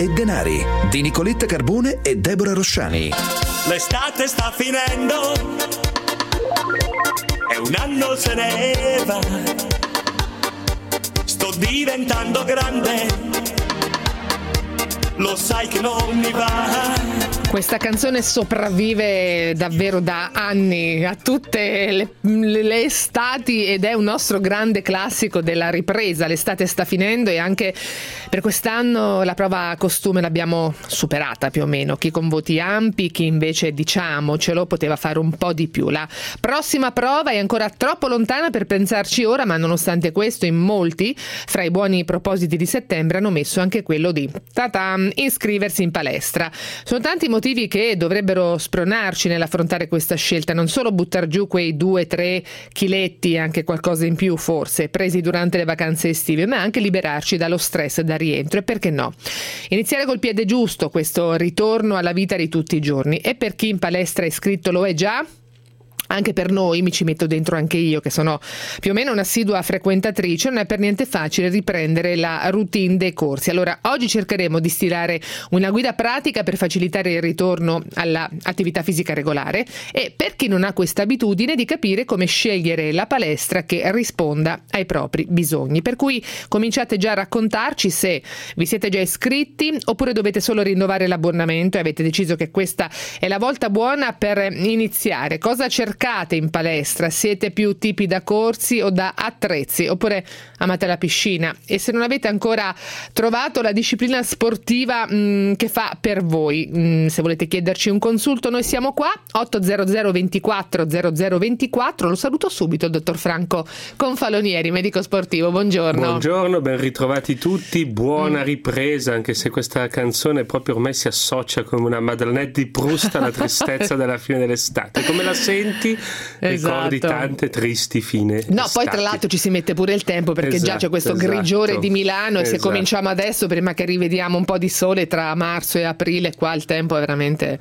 e denari di Nicoletta Carbone e Deborah Rosciani. L'estate sta finendo e un anno se ne va. Sto diventando grande, lo sai che non mi va. Questa canzone sopravvive davvero da anni a tutte le estati ed è un nostro grande classico della ripresa. L'estate sta finendo e anche per quest'anno la prova costume l'abbiamo superata più o meno. Chi con voti ampi, chi invece diciamocelo poteva fare un po' di più. La prossima prova è ancora troppo lontana per pensarci ora, ma nonostante questo in molti fra i buoni propositi di settembre hanno messo anche quello di iscriversi in palestra. Sono tanti motivi che dovrebbero spronarci nell'affrontare questa scelta, non solo buttar giù quei 2-3 chiletti, anche qualcosa in più forse, presi durante le vacanze estive, ma anche liberarci dallo stress da rientro e perché no, iniziare col piede giusto questo ritorno alla vita di tutti i giorni. E per chi in palestra è iscritto lo è già, anche per noi, mi ci metto dentro anche io che sono più o meno un'assidua frequentatrice, non è per niente facile riprendere la routine dei corsi. Allora oggi cercheremo di stilare una guida pratica per facilitare il ritorno all'attività fisica regolare e, per chi non ha questa abitudine, di capire come scegliere la palestra che risponda ai propri bisogni. Per cui cominciate già a raccontarci se vi siete già iscritti oppure dovete solo rinnovare l'abbonamento e avete deciso che questa è la volta buona per iniziare. Cosa cercate in palestra? Siete più tipi da corsi o da attrezzi, oppure amate la piscina? E se non avete ancora trovato la disciplina sportiva che fa per voi, se volete chiederci un consulto, noi siamo qua, 800 24 0024. Lo saluto subito il dottor Franco Confalonieri, medico sportivo. Buongiorno, ben ritrovati tutti, buona ripresa, anche se questa canzone proprio ormai si associa come una Madeleine di Proust alla tristezza della fine dell'estate. Come la senti? Ricordi tante tristi fine. No, poi tra l'altro ci si mette pure il tempo, perché già c'è questo grigiore di Milano e se cominciamo adesso, prima che rivediamo un po' di sole tra marzo e aprile, qua il tempo è veramente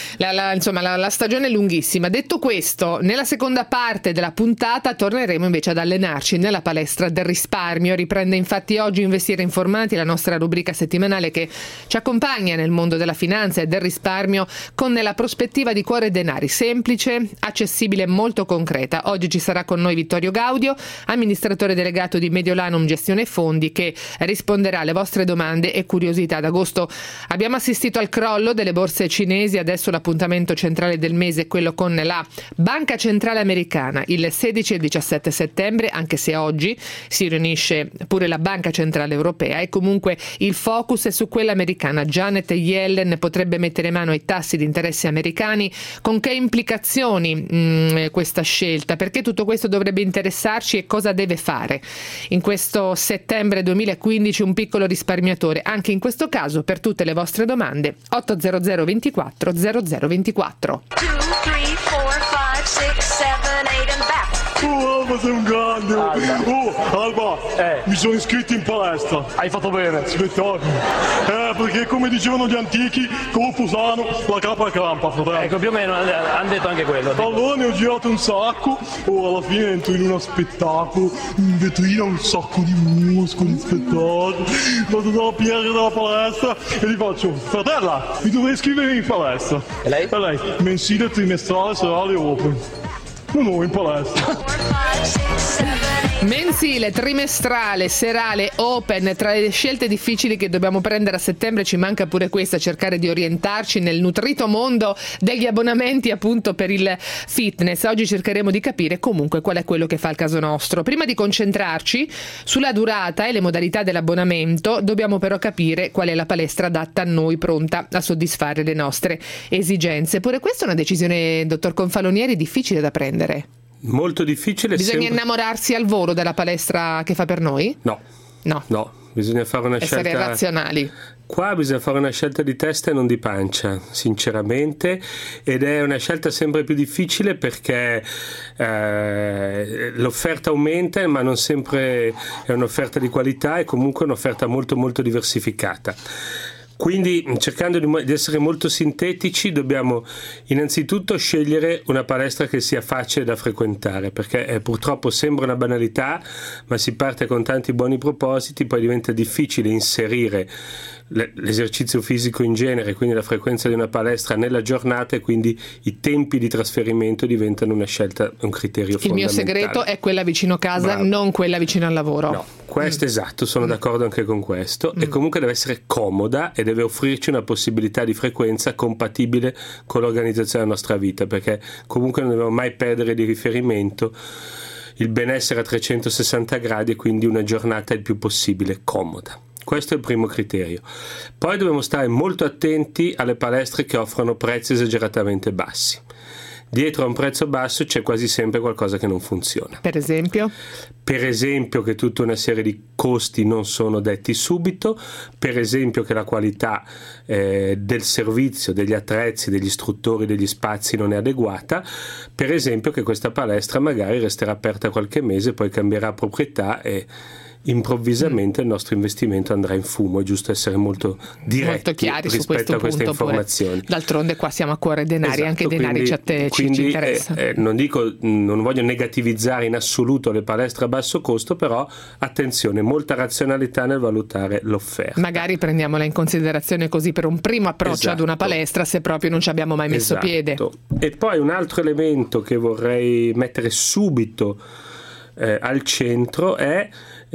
la stagione è lunghissima. Detto questo, nella seconda parte della puntata torneremo invece ad allenarci nella palestra del risparmio. Riprende infatti oggi Investire Informati, la nostra rubrica settimanale che ci accompagna nel mondo della finanza e del risparmio con la prospettiva di Cuore Denari, semplice, accessibile e molto concreta. Oggi ci sarà con noi Vittorio Gaudio, amministratore delegato di Mediolanum Gestione Fondi, che risponderà alle vostre domande e curiosità. Ad agosto abbiamo assistito al crollo delle borse cinesi, adesso l'appuntamento centrale del mese è quello con la Banca Centrale Americana, il 16 e il 17 settembre, anche se oggi si riunisce pure la Banca Centrale Europea e comunque il focus è su quella americana. Janet Yellen potrebbe mettere mano ai tassi di interesse americani. Con che implicazioni questa scelta? Perché tutto questo dovrebbe interessarci e cosa deve fare in questo settembre 2015 un piccolo risparmiatore? Anche in questo caso, per tutte le vostre domande, 800 24 0024. 2, 3, 4, 5, 6, 7, 8 and back. Alba, sei un grande. Alba, mi sono iscritto in palestra. Hai fatto bene. Spettacolo. Perché come dicevano gli antichi, corpo sano, la capa campa, fratello. Ecco, più o meno hanno detto anche quello. Allora ne ho girato un sacco, alla fine entro in uno spettacolo, in vetrina un sacco di muscoli, spettacolo. Vado dalla PR della palestra e gli faccio: fratella, mi dovrei iscrivere in palestra. E lei? E lei, mensile, trimestrale, serale, open. No, in palestra. Mensile, trimestrale, serale, open, tra le scelte difficili che dobbiamo prendere a settembre ci manca pure questa, cercare di orientarci nel nutrito mondo degli abbonamenti appunto per il fitness. Oggi cercheremo di capire comunque qual è quello che fa il caso nostro. Prima di concentrarci sulla durata e le modalità dell'abbonamento, dobbiamo però capire qual è la palestra adatta a noi, pronta a soddisfare le nostre esigenze. Pure questa è una decisione, dottor Confalonieri, difficile da prendere. Molto difficile. Bisogna innamorarsi al volo della palestra che fa per noi? No, bisogna fare una scelta. Essere razionali. Qua bisogna fare una scelta di testa e non di pancia, sinceramente, ed è una scelta sempre più difficile perché l'offerta aumenta, ma non sempre è un'offerta di qualità, è comunque un'offerta molto molto diversificata. Quindi, cercando di essere molto sintetici, dobbiamo innanzitutto scegliere una palestra che sia facile da frequentare, perché purtroppo sembra una banalità, ma si parte con tanti buoni propositi, poi diventa difficile inserire l'esercizio fisico in genere, quindi la frequenza di una palestra nella giornata, e quindi i tempi di trasferimento diventano una scelta, un criterio fondamentale. Il mio segreto è quella vicino casa, Bravo. non quella vicino al lavoro. No, questo esatto, sono d'accordo anche con questo. E comunque deve essere comoda e deve offrirci una possibilità di frequenza compatibile con l'organizzazione della nostra vita, perché comunque non dobbiamo mai perdere di riferimento il benessere a 360 gradi e quindi una giornata il più possibile comoda. Questo è il primo criterio. Poi dobbiamo stare molto attenti alle palestre che offrono prezzi esageratamente bassi. Dietro a un prezzo basso c'è quasi sempre qualcosa che non funziona. Per esempio? Per esempio che tutta una serie di costi non sono detti subito, per esempio che la qualità del servizio, degli attrezzi, degli istruttori, degli spazi non è adeguata, per esempio che questa palestra magari resterà aperta qualche mese, poi cambierà proprietà e improvvisamente il nostro investimento andrà in fumo. È giusto essere molto diretti, molto chiari rispetto su questo a queste punto informazioni. Pure. D'altronde qua siamo a cuore denari, Esatto, anche i denari ci interessa. Non voglio negativizzare in assoluto le palestre a basso costo, però attenzione, molta razionalità nel valutare l'offerta. Magari prendiamola in considerazione così per un primo approccio ad una palestra, se proprio non ci abbiamo mai messo piede. E poi un altro elemento che vorrei mettere subito al centro è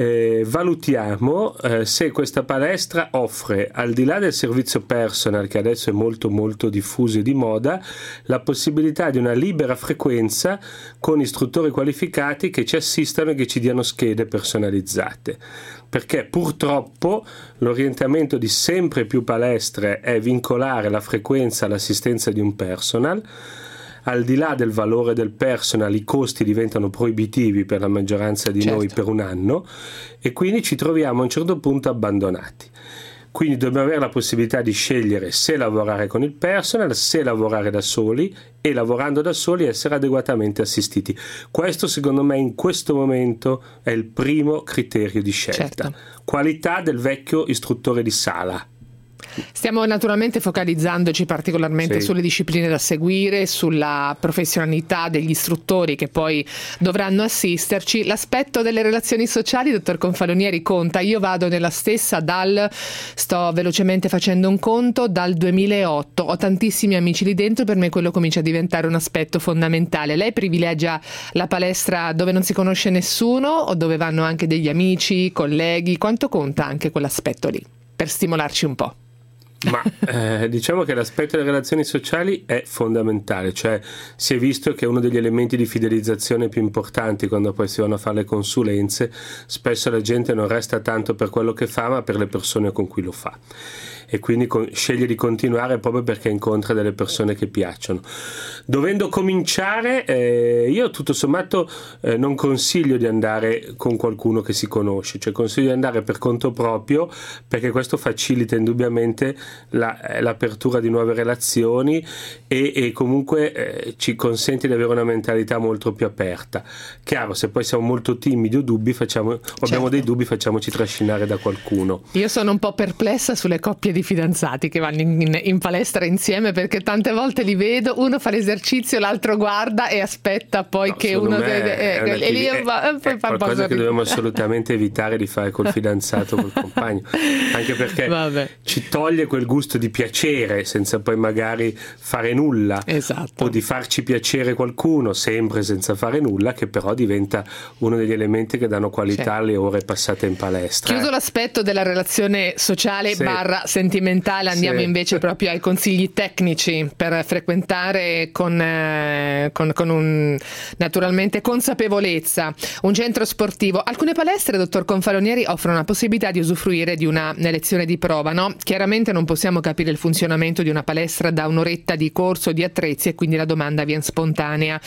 valutiamo se questa palestra offre, al di là del servizio personal che adesso è molto molto diffuso e di moda, la possibilità di una libera frequenza con istruttori qualificati che ci assistano e che ci diano schede personalizzate, perché purtroppo l'orientamento di sempre più palestre è vincolare la frequenza all'assistenza di un personal. Al di là del valore del personal, i costi diventano proibitivi per la maggioranza di noi per un anno, e quindi ci troviamo a un certo punto abbandonati. Quindi dobbiamo avere la possibilità di scegliere se lavorare con il personal, se lavorare da soli, e lavorando da soli essere adeguatamente assistiti. Questo secondo me in questo momento è il primo criterio di scelta. Qualità del vecchio istruttore di sala. Stiamo naturalmente focalizzandoci particolarmente sulle discipline da seguire, sulla professionalità degli istruttori che poi dovranno assisterci. L'aspetto delle relazioni sociali, dottor Confalonieri, conta. Io vado nella stessa sto velocemente facendo un conto, dal 2008. Ho tantissimi amici lì dentro, per me quello comincia a diventare un aspetto fondamentale. Lei privilegia la palestra dove non si conosce nessuno o dove vanno anche degli amici, colleghi? Quanto conta anche quell'aspetto lì, per stimolarci un po'? Ma diciamo che l'aspetto delle relazioni sociali è fondamentale, cioè si è visto che uno degli elementi di fidelizzazione più importanti quando poi si vanno a fare le consulenze, spesso la gente non resta tanto per quello che fa ma per le persone con cui lo fa, e quindi sceglie di continuare proprio perché incontra delle persone che piacciono. Dovendo cominciare, io tutto sommato non consiglio di andare con qualcuno che si conosce, cioè consiglio di andare per conto proprio, perché questo facilita indubbiamente l'apertura di nuove relazioni e comunque ci consente di avere una mentalità molto più aperta. Chiaro, se poi siamo molto timidi o abbiamo dei dubbi, facciamoci trascinare da qualcuno. Io sono un po' perplessa sulle coppie di fidanzati che vanno in palestra insieme, perché tante volte li vedo, uno fa l'esercizio, l'altro guarda e aspetta poi che uno è qualcosa che dobbiamo assolutamente evitare di fare col fidanzato, col compagno, anche perché ci toglie quel gusto di piacere senza poi magari fare nulla, o di farci piacere qualcuno sempre senza fare nulla, che però diventa uno degli elementi che danno qualità alle ore passate in palestra. Chiuso l'aspetto della relazione sociale barra sentimentale, andiamo invece proprio ai consigli tecnici per frequentare con un naturalmente consapevolezza un centro sportivo. Alcune palestre, dottor Confalonieri, offrono la possibilità di usufruire di una lezione di prova, no? Chiaramente non possiamo capire il funzionamento di una palestra da un'oretta di corso di attrezzi, e quindi la domanda viene spontanea.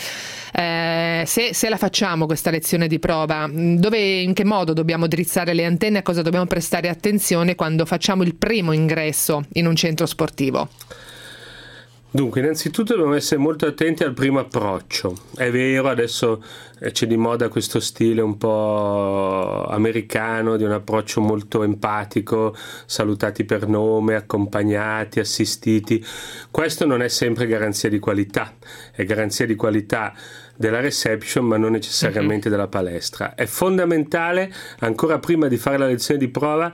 Se la facciamo questa lezione di prova, in che modo dobbiamo drizzare le antenne, a cosa dobbiamo prestare attenzione quando facciamo il primo ingresso in un centro sportivo? Dunque, innanzitutto dobbiamo essere molto attenti al primo approccio. È vero, adesso c'è di moda questo stile un po' americano, di un approccio molto empatico, salutati per nome, accompagnati, assistiti. Questo non è sempre garanzia di qualità, è garanzia di qualità della reception, ma non necessariamente della palestra. È fondamentale, ancora prima di fare la lezione di prova,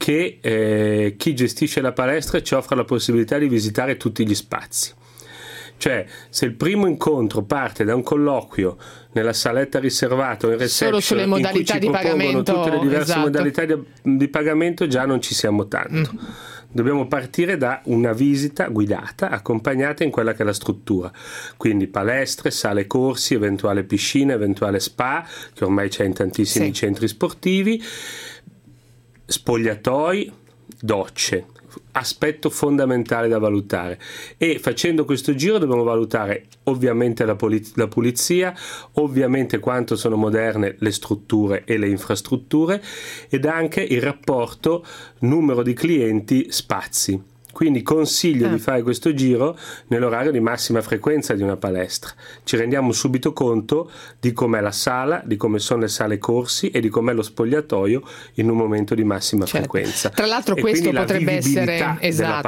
che chi gestisce la palestra ci offra la possibilità di visitare tutti gli spazi. Cioè, se il primo incontro parte da un colloquio nella saletta riservata o in reception, solo sulle modalità di pagamento, tutte le diverse esatto, modalità di pagamento, già non ci siamo tanto. Dobbiamo partire da una visita guidata, accompagnata in quella che è la struttura, quindi palestre, sale corsi, eventuale piscina, eventuale spa, che ormai c'è in tantissimi centri sportivi, spogliatoi, docce. Aspetto fondamentale da valutare, e facendo questo giro dobbiamo valutare ovviamente la pulizia, ovviamente quanto sono moderne le strutture e le infrastrutture, ed anche il rapporto numero di clienti spazi. Quindi consiglio di fare questo giro nell'orario di massima frequenza di una palestra. Ci rendiamo subito conto di com'è la sala, di come sono le sale corsi e di com'è lo spogliatoio in un momento di massima frequenza. Tra l'altro questo potrebbe essere,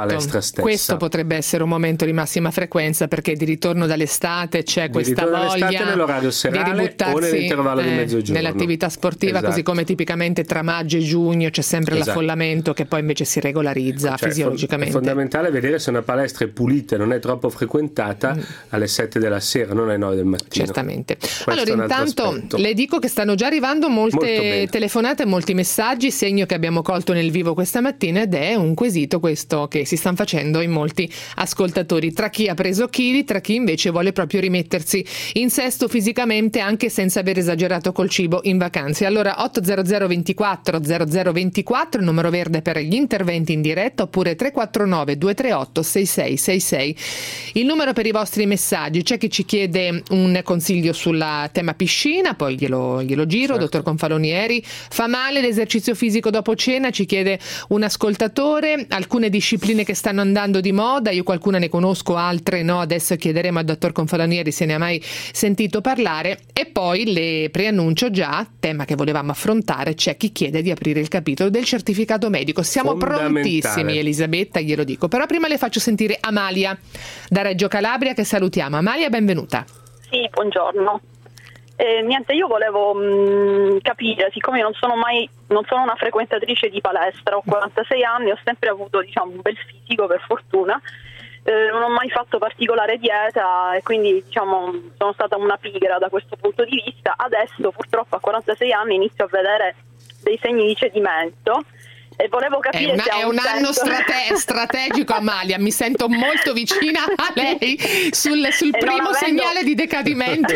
questo potrebbe essere un momento di massima frequenza, perché di ritorno dall'estate c'è questa voglia nell'orario serale di ributtarsi o nell'intervallo di mezzogiorno nell'attività sportiva, così come tipicamente tra maggio e giugno c'è sempre l'affollamento che poi invece si regolarizza fisiologicamente. È fondamentale vedere se una palestra è pulita e non è troppo frequentata alle 7 della sera, non alle 9 del mattino. Certamente. Allora, intanto le dico che stanno già arrivando molte telefonate, molti messaggi, segno che abbiamo colto nel vivo questa mattina, ed è un quesito questo che si stanno facendo in molti ascoltatori, tra chi ha preso chili, tra chi invece vuole proprio rimettersi in sesto fisicamente anche senza aver esagerato col cibo in vacanze. Allora 800 24 0024, il numero verde per gli interventi in diretta, oppure 349 238 6666 il numero per i vostri messaggi. C'è chi ci chiede un consiglio sulla tema piscina, poi glielo giro. Dottor Confalonieri, fa male l'esercizio fisico dopo cena? Ci chiede un ascoltatore. Alcune discipline che stanno andando di moda, io qualcuna ne conosco, altre no, adesso chiederemo al dottor Confalonieri se ne ha mai sentito parlare. E poi le preannuncio già, tema che volevamo affrontare, c'è chi chiede di aprire il capitolo del certificato medico. Siamo prontissimi, Elisabetta, glielo dico, però prima le faccio sentire Amalia da Reggio Calabria, che salutiamo. Amalia, benvenuta. Sì, buongiorno. Niente, io volevo capire, siccome non sono una frequentatrice di palestra, ho 46 anni, ho sempre avuto un bel fisico, per fortuna, non ho mai fatto particolare dieta e quindi sono stata una pigra da questo punto di vista. Adesso purtroppo a 46 anni inizio a vedere dei segni di cedimento. E volevo capire è un anno strategico, Amalia, mi sento molto vicina a lei sul primo segnale di decadimento.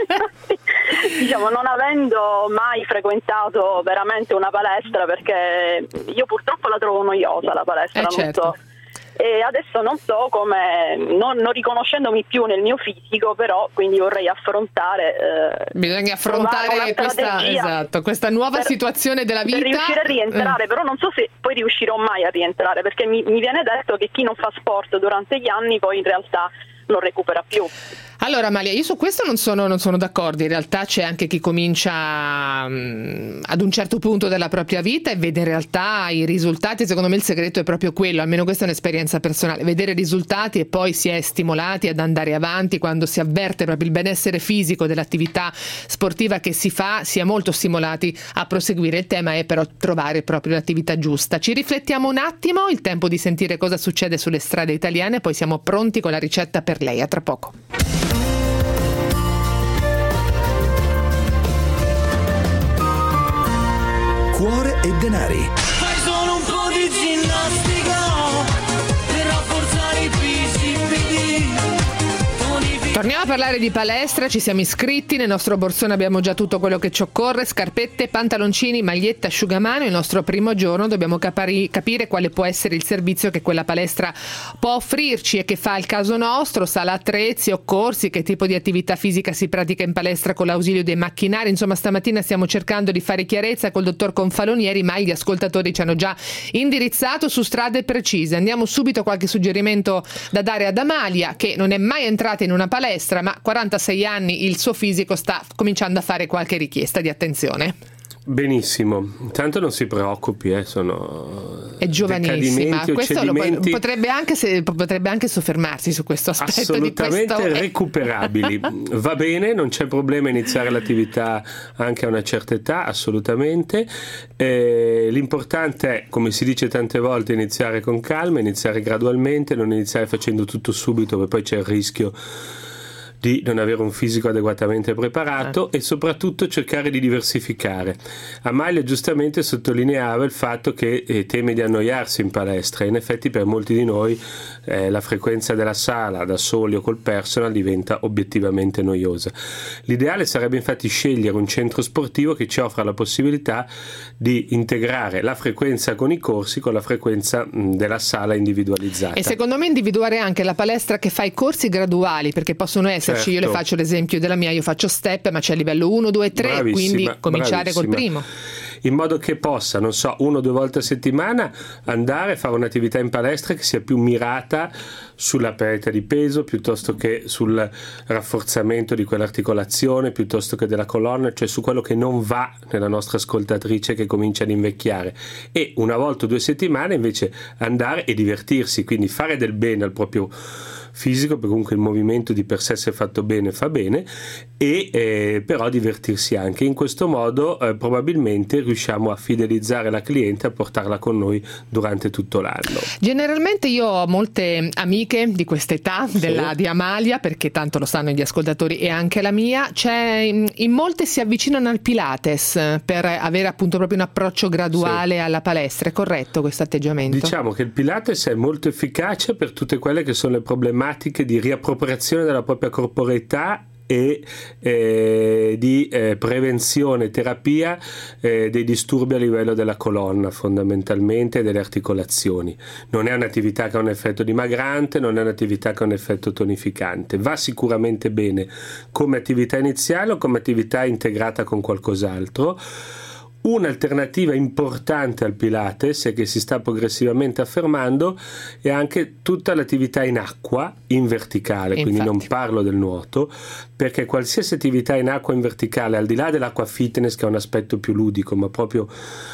Non avendo mai frequentato veramente una palestra, perché io purtroppo la trovo noiosa la palestra, certo. E adesso non so come, non riconoscendomi più nel mio fisico, però quindi vorrei affrontare bisogna affrontare questa nuova situazione della vita per riuscire a rientrare, però non so se poi riuscirò mai a rientrare, perché mi viene detto che chi non fa sport durante gli anni poi in realtà non recupera più. Allora Amalia, io su questo non sono d'accordo. In realtà c'è anche chi comincia ad un certo punto della propria vita e vede in realtà i risultati. Secondo me il segreto è proprio quello, almeno questa è un'esperienza personale, vedere i risultati e poi si è stimolati ad andare avanti. Quando si avverte proprio il benessere fisico dell'attività sportiva che si fa, si è molto stimolati a proseguire. Il tema è però trovare proprio l'attività giusta. Ci riflettiamo un attimo, il tempo di sentire cosa succede sulle strade italiane, poi siamo pronti con la ricetta per lei. A tra poco. Cuore e denari. Fai solo un po' di ginnastica per rafforzare i bicipiti. Torniamo Vogliamo parlare di palestra? Ci siamo iscritti, nel nostro borsone abbiamo già tutto quello che ci occorre: scarpette, pantaloncini, maglietta, asciugamano. Il nostro primo giorno dobbiamo capire quale può essere il servizio che quella palestra può offrirci e che fa al caso nostro: sala attrezzi o corsi, che tipo di attività fisica si pratica in palestra con l'ausilio dei macchinari. Insomma, stamattina stiamo cercando di fare chiarezza col dottor Confalonieri, ma gli ascoltatori ci hanno già indirizzato su strade precise. Andiamo subito a qualche suggerimento da dare ad Amalia, che non è mai entrata in una palestra, ma 46 anni, il suo fisico sta cominciando a fare qualche richiesta di attenzione. Benissimo, intanto non si preoccupi, è giovanissima, questo potrebbe anche soffermarsi su questo aspetto. Assolutamente recuperabili. Va bene, non c'è problema iniziare l'attività anche a una certa età, assolutamente. L'importante è, come si dice tante volte, iniziare con calma, iniziare gradualmente, non iniziare facendo tutto subito, perché poi c'è il rischio di non avere un fisico adeguatamente preparato, e soprattutto cercare di diversificare. Amalia giustamente sottolineava il fatto che teme di annoiarsi in palestra, e in effetti per molti di noi la frequenza della sala da soli o col personal diventa obiettivamente noiosa. L'ideale sarebbe infatti scegliere un centro sportivo che ci offra la possibilità di integrare la frequenza con i corsi con la frequenza della sala individualizzata. E secondo me individuare anche la palestra che fa i corsi graduali, perché possono esserci, io le faccio l'esempio della mia, io faccio step, ma c'è livello 1, 2, 3, bravissima, quindi cominciare col primo. In modo che possa, 1 o 2 volte a settimana andare a fare un'attività in palestra che sia più mirata sulla perdita di peso, piuttosto che sul rafforzamento di quell'articolazione, piuttosto che della colonna, cioè su quello che non va nella nostra ascoltatrice che comincia ad invecchiare. E 1 volta o 2 settimane invece andare e divertirsi, quindi fare del bene al proprio fisico, perché comunque il movimento di per sé, se fatto bene, fa bene, e però divertirsi anche. In questo modo probabilmente riusciamo a fidelizzare la cliente, a portarla con noi durante tutto l'anno. Generalmente io ho molte amiche di questa età, di Amalia, perché tanto lo sanno gli ascoltatori, e anche la mia. In molte si avvicinano al Pilates per avere appunto proprio un approccio graduale alla palestra. È corretto questo atteggiamento? Diciamo che il Pilates è molto efficace per tutte quelle che sono le problematiche di riappropriazione della propria corporeità e di prevenzione, terapia dei disturbi a livello della colonna, fondamentalmente, e delle articolazioni. Non è un'attività che ha un effetto dimagrante, non è un'attività che ha un effetto tonificante. Va sicuramente bene come attività iniziale o come attività integrata con qualcos'altro. Un'alternativa importante al Pilates, e che si sta progressivamente affermando, è anche tutta l'attività in acqua, in verticale. Quindi non parlo del nuoto, perché qualsiasi attività in acqua in verticale, al di là dell'acqua fitness che ha un aspetto più ludico, ma proprio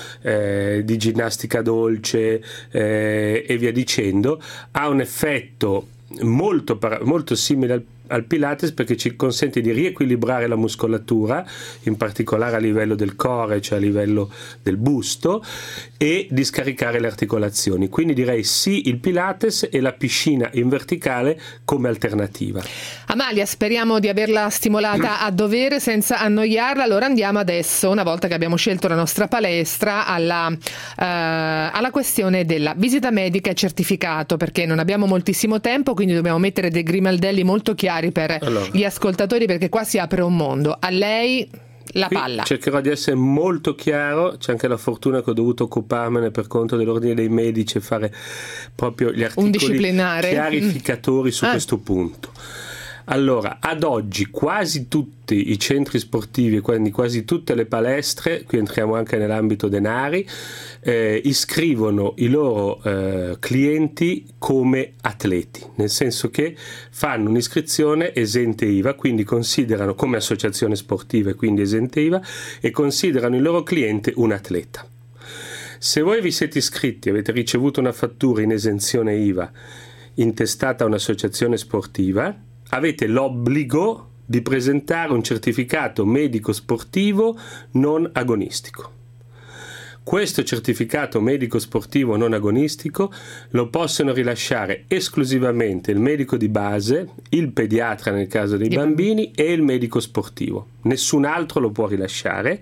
di ginnastica dolce e via dicendo, ha un effetto molto simile al Pilates, perché ci consente di riequilibrare la muscolatura, in particolare a livello del core, cioè a livello del busto, e di scaricare le articolazioni. Quindi direi sì il Pilates e la piscina in verticale come alternativa. Amalia, speriamo di averla stimolata a dovere senza annoiarla. Allora andiamo adesso, una volta che abbiamo scelto la nostra palestra, alla questione della visita medica e certificato, perché non abbiamo moltissimo tempo, quindi dobbiamo mettere dei grimaldelli molto chiari per gli ascoltatori, perché qua si apre un mondo. A lei la palla. Cercherò di essere molto chiaro. C'è anche la fortuna che ho dovuto occuparmene per conto dell'ordine dei medici e fare proprio gli articoli chiarificatori su questo punto. Allora, ad oggi quasi tutti i centri sportivi, quindi quasi tutte le palestre, qui entriamo anche nell'ambito denari, iscrivono i loro clienti come atleti, nel senso che fanno un'iscrizione esente IVA, quindi considerano come associazione sportiva e quindi esente IVA, e considerano il loro cliente un atleta. Se voi vi siete iscritti e avete ricevuto una fattura in esenzione IVA intestata a un'associazione sportiva, avete l'obbligo di presentare un certificato medico sportivo non agonistico. Questo certificato medico sportivo non agonistico lo possono rilasciare esclusivamente il medico di base, il pediatra nel caso dei bambini e il medico sportivo. Nessun altro lo può rilasciare.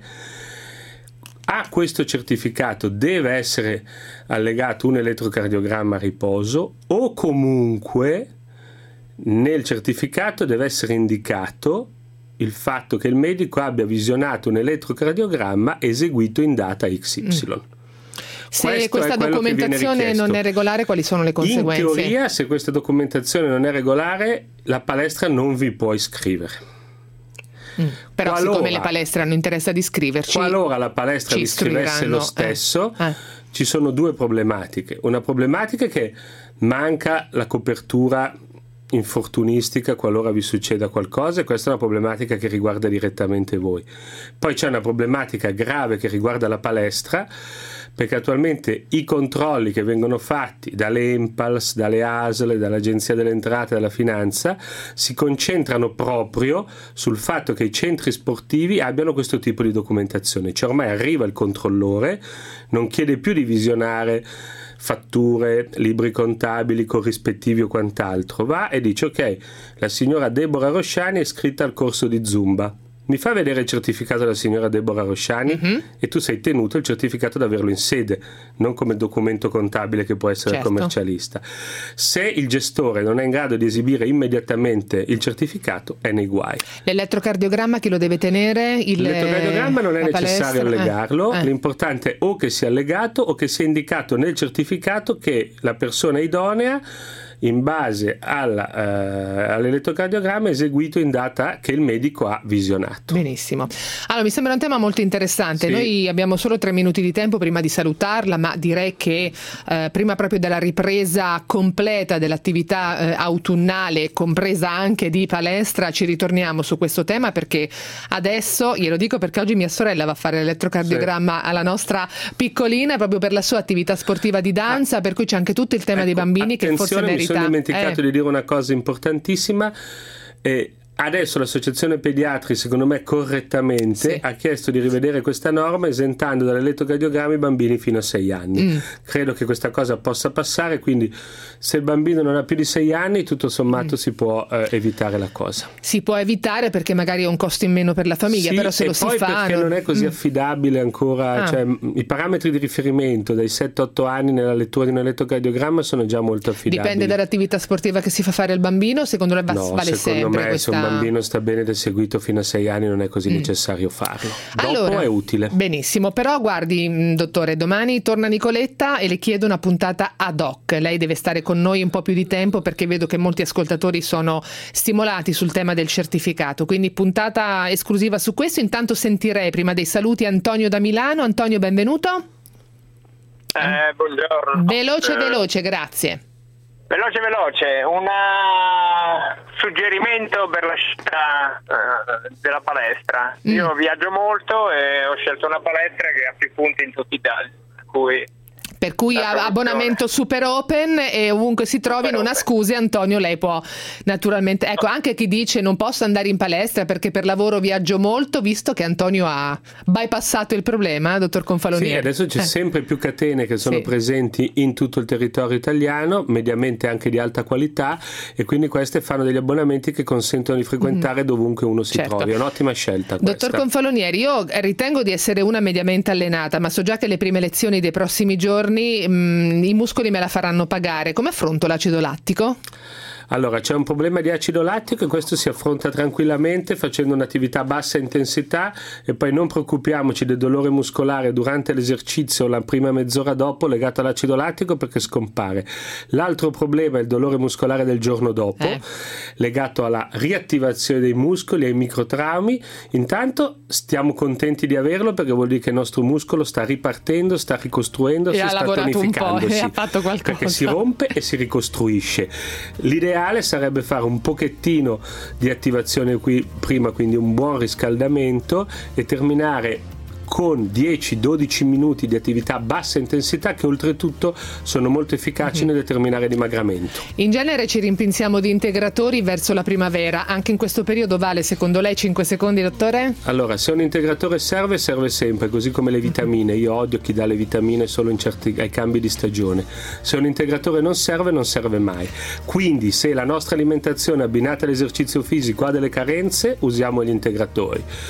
A questo certificato deve essere allegato un elettrocardiogramma a riposo, o comunque Nel certificato deve essere indicato il fatto che il medico abbia visionato un elettrocardiogramma eseguito in data XY. Se questa documentazione non è regolare, quali sono le conseguenze? In teoria, se questa documentazione non è regolare, la palestra non vi può iscrivere. Però siccome le palestre hanno interesse ad iscriverci, qualora la palestra vi iscrivesse lo stesso, ci sono due problematiche. Una problematica è che manca la copertura infortunistica qualora vi succeda qualcosa, e questa è una problematica che riguarda direttamente voi. Poi c'è una problematica grave che riguarda la palestra, perché attualmente i controlli che vengono fatti dalle ENPALS, dalle ASL, dall'Agenzia delle Entrate, dalla Finanza, si concentrano proprio sul fatto che i centri sportivi abbiano questo tipo di documentazione. Cioè ormai arriva il controllore, non chiede più di visionare fatture, libri contabili, corrispettivi o quant'altro, va e dice: ok, la signora Deborah Rosciani è iscritta al corso di Zumba, mi fa vedere il certificato della signora Deborah Rosciani, e tu sei tenuto il certificato ad averlo in sede, non come documento contabile che può essere il commercialista. Se il gestore non è in grado di esibire immediatamente il certificato, è nei guai. L'elettrocardiogramma chi lo deve tenere? L'elettrocardiogramma non è necessario allegarlo, l'importante è o che sia allegato o che sia indicato nel certificato che la persona idonea, in base all'elettrocardiogramma eseguito in data che il medico ha visionato. Benissimo. Allora, mi sembra un tema molto interessante. Sì. Noi abbiamo solo 3 minuti di tempo prima di salutarla, ma direi che prima proprio della ripresa completa dell'attività autunnale, compresa anche di palestra, ci ritorniamo su questo tema, perché adesso, glielo dico perché oggi mia sorella va a fare l'elettrocardiogramma alla nostra piccolina, proprio per la sua attività sportiva di danza, per cui c'è anche tutto il tema dei bambini che forse merita. Mi sono dimenticato di dire una cosa importantissima. Adesso l'associazione pediatri, secondo me correttamente, ha chiesto di rivedere questa norma esentando dall'elettrocardiogramma i bambini fino a 6 anni. Credo che questa cosa possa passare, quindi se il bambino non ha più di 6 anni, tutto sommato si può evitare la cosa. Si può evitare perché magari è un costo in meno per la famiglia, però se lo si fa... E poi perché non è così affidabile ancora, cioè i parametri di riferimento dai 7-8 anni nella lettura di un elettrocardiogramma sono già molto affidabili. Dipende dall'attività sportiva che si fa fare al bambino, secondo lei vale sempre questa... Se un bambino sta bene ed è seguito fino a 6 anni non è così necessario farlo. Dopo allora, è utile. Benissimo, però guardi dottore, domani torna Nicoletta e le chiedo una puntata ad hoc. Lei deve stare con noi un po' più di tempo perché vedo che molti ascoltatori sono stimolati sul tema del certificato, quindi puntata esclusiva su questo. Intanto sentirei prima dei saluti Antonio da Milano. Antonio, benvenuto. Buongiorno. Veloce, grazie. Veloce, un suggerimento per la scelta della palestra. Io viaggio molto e ho scelto una palestra che ha più punti in tutta Italia, per cui abbonamento super open e ovunque si trovi non ha scuse. Antonio, lei può naturalmente, ecco, anche chi dice non posso andare in palestra perché per lavoro viaggio molto, visto che Antonio ha bypassato il problema, dottor Confalonieri. Sì, adesso c'è sempre più catene che sono presenti in tutto il territorio italiano, mediamente anche di alta qualità, e quindi queste fanno degli abbonamenti che consentono di frequentare dovunque uno si trovi. È un'ottima scelta questa. Dottor Confalonieri, io ritengo di essere una mediamente allenata, ma so già che le prime lezioni dei prossimi giorni i muscoli me la faranno pagare. Come affronto l'acido lattico? Allora, c'è un problema di acido lattico e questo si affronta tranquillamente facendo un'attività a bassa intensità, e poi non preoccupiamoci del dolore muscolare durante l'esercizio o la prima mezz'ora dopo legato all'acido lattico, perché scompare. L'altro problema è il dolore muscolare del giorno dopo, legato alla riattivazione dei muscoli e ai microtraumi. Intanto stiamo contenti di averlo perché vuol dire che il nostro muscolo sta ripartendo, sta ricostruendosi, sta tonificandosi, ha fatto qualcosa, perché si rompe e si ricostruisce. L'ideale sarebbe fare un pochettino di attivazione qui prima, quindi un buon riscaldamento, e terminare con 10-12 minuti di attività a bassa intensità che oltretutto sono molto efficaci nel determinare dimagramento. In genere ci rimpinziamo di integratori verso la primavera, anche in questo periodo vale secondo lei 5 secondi, dottore? Allora, se un integratore serve sempre, così come le vitamine. Io odio chi dà le vitamine solo ai cambi di stagione. Se un integratore non serve mai. Quindi se la nostra alimentazione abbinata all'esercizio fisico ha delle carenze, usiamo gli integratori.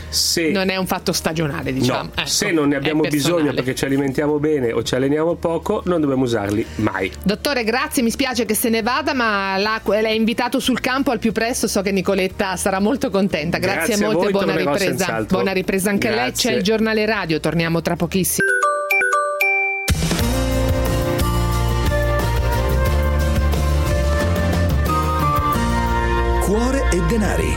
non è un fatto stagionale, diciamo. No, se non ne abbiamo bisogno perché ci alimentiamo bene o ci alleniamo poco, non dobbiamo usarli mai. Dottore, grazie, mi spiace che se ne vada, ma l'hai invitato sul campo al più presto, so che Nicoletta sarà molto contenta. Grazie molte e buona ripresa. Senz'altro. Buona ripresa anche a lei, c'è il giornale radio, torniamo tra pochissimo. Cuore e denari.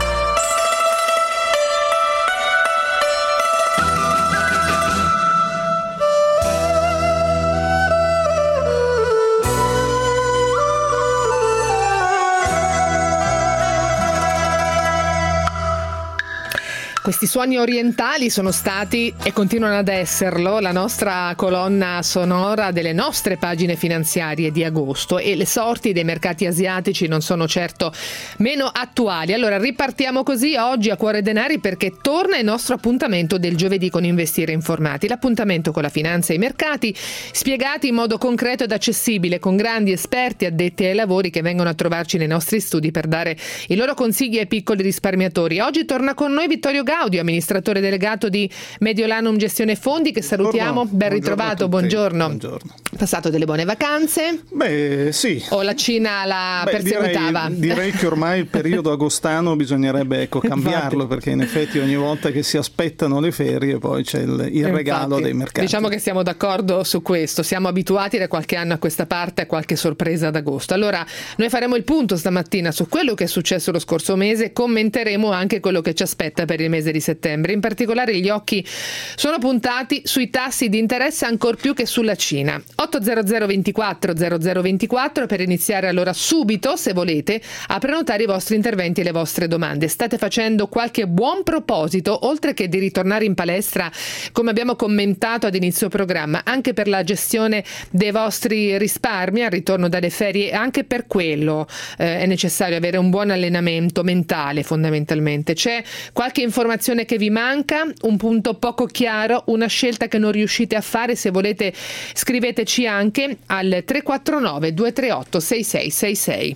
Questi suoni orientali sono stati e continuano ad esserlo la nostra colonna sonora delle nostre pagine finanziarie di agosto, e le sorti dei mercati asiatici non sono certo meno attuali. Allora ripartiamo così oggi a Cuore Denari, perché torna il nostro appuntamento del giovedì con Investire Informati, l'appuntamento con la finanza e i mercati spiegati in modo concreto ed accessibile, con grandi esperti addetti ai lavori che vengono a trovarci nei nostri studi per dare i loro consigli ai piccoli risparmiatori. Oggi torna con noi Vittorio Gaudio, amministratore delegato di Mediolanum Gestione Fondi, che salutiamo. Ben ritrovato, buongiorno. Passato delle buone vacanze? Beh, sì. O la Cina la perseguitava? Direi che ormai il periodo agostano bisognerebbe cambiarlo, perché in effetti ogni volta che si aspettano le ferie poi c'è il regalo dei mercati. Diciamo che siamo d'accordo su questo, siamo abituati da qualche anno a questa parte a qualche sorpresa ad agosto. Allora noi faremo il punto stamattina su quello che è successo lo scorso mese, commenteremo anche quello che ci aspetta per il mese di settembre. In particolare gli occhi sono puntati sui tassi di interesse ancor più che sulla Cina. 800 24 0024 per iniziare allora subito, se volete, a prenotare i vostri interventi e le vostre domande. State facendo qualche buon proposito, oltre che di ritornare in palestra, come abbiamo commentato ad inizio programma, anche per la gestione dei vostri risparmi al ritorno dalle ferie. Anche per quello è necessario avere un buon allenamento mentale, fondamentalmente. C'è qualche informazione che vi manca, un punto poco chiaro, una scelta che non riuscite a fare? Se volete scriveteci anche al 349 238 6666.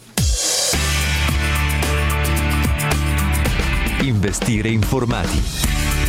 Investire Informati.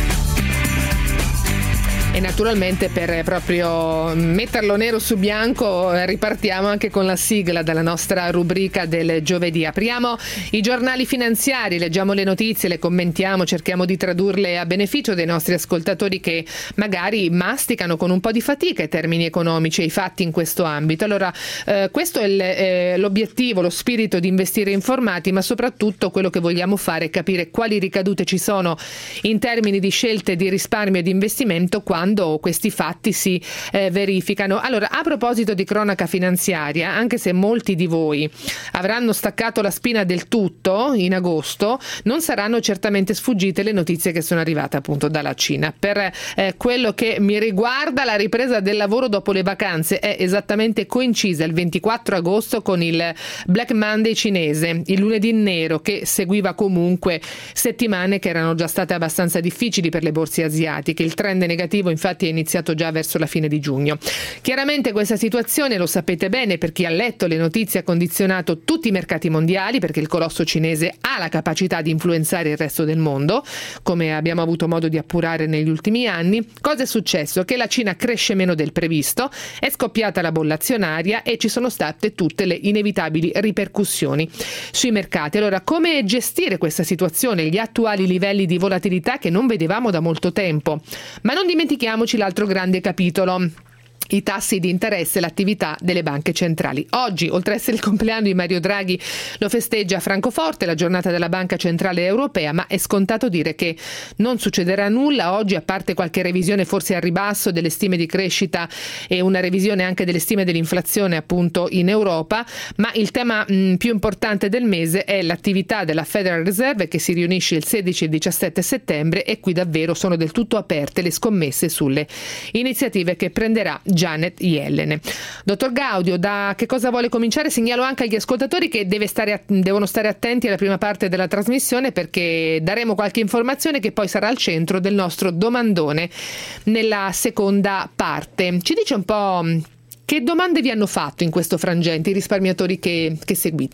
E naturalmente, per proprio metterlo nero su bianco, ripartiamo anche con la sigla della nostra rubrica del giovedì. Apriamo i giornali finanziari, leggiamo le notizie, le commentiamo, cerchiamo di tradurle a beneficio dei nostri ascoltatori che magari masticano con un po' di fatica i termini economici e i fatti in questo ambito. Allora questo è l'obiettivo, lo spirito di Investire Informati, ma soprattutto quello che vogliamo fare è capire quali ricadute ci sono in termini di scelte di risparmio e di investimento quando questi fatti si verificano. Allora, a proposito di cronaca finanziaria, anche se molti di voi avranno staccato la spina del tutto in agosto, non saranno certamente sfuggite le notizie che sono arrivate appunto dalla Cina. Per quello che mi riguarda, la ripresa del lavoro dopo le vacanze è esattamente coincisa il 24 agosto con il Black Monday cinese, il lunedì nero, che seguiva comunque settimane che erano già state abbastanza difficili per le borse asiatiche. Il trend negativo infatti è iniziato già verso la fine di giugno. Chiaramente questa situazione, lo sapete bene per chi ha letto le notizie, ha condizionato tutti i mercati mondiali, perché il colosso cinese ha la capacità di influenzare il resto del mondo, come abbiamo avuto modo di appurare negli ultimi anni. Cosa è successo? Che la Cina cresce meno del previsto, è scoppiata la bolla azionaria e ci sono state tutte le inevitabili ripercussioni sui mercati. Allora, come gestire questa situazione, gli attuali livelli di volatilità che non vedevamo da molto tempo? Ma non dimentichiamoci l'altro grande capitolo: i tassi di interesse e l'attività delle banche centrali. Oggi, oltre ad essere il compleanno di Mario Draghi, lo festeggia a Francoforte, la giornata della Banca Centrale Europea, ma è scontato dire che non succederà nulla oggi, a parte qualche revisione forse al ribasso delle stime di crescita e una revisione anche delle stime dell'inflazione appunto in Europa. Ma il tema più importante del mese è l'attività della Federal Reserve, che si riunisce il 16 e il 17 settembre, e qui davvero sono del tutto aperte le scommesse sulle iniziative che prenderà Janet Yellen. Dottor Gaudio, da che cosa vuole cominciare? Segnalo anche agli ascoltatori che devono stare attenti alla prima parte della trasmissione, perché daremo qualche informazione che poi sarà al centro del nostro domandone nella seconda parte. Ci dice un po' che domande vi hanno fatto in questo frangente i risparmiatori che seguite?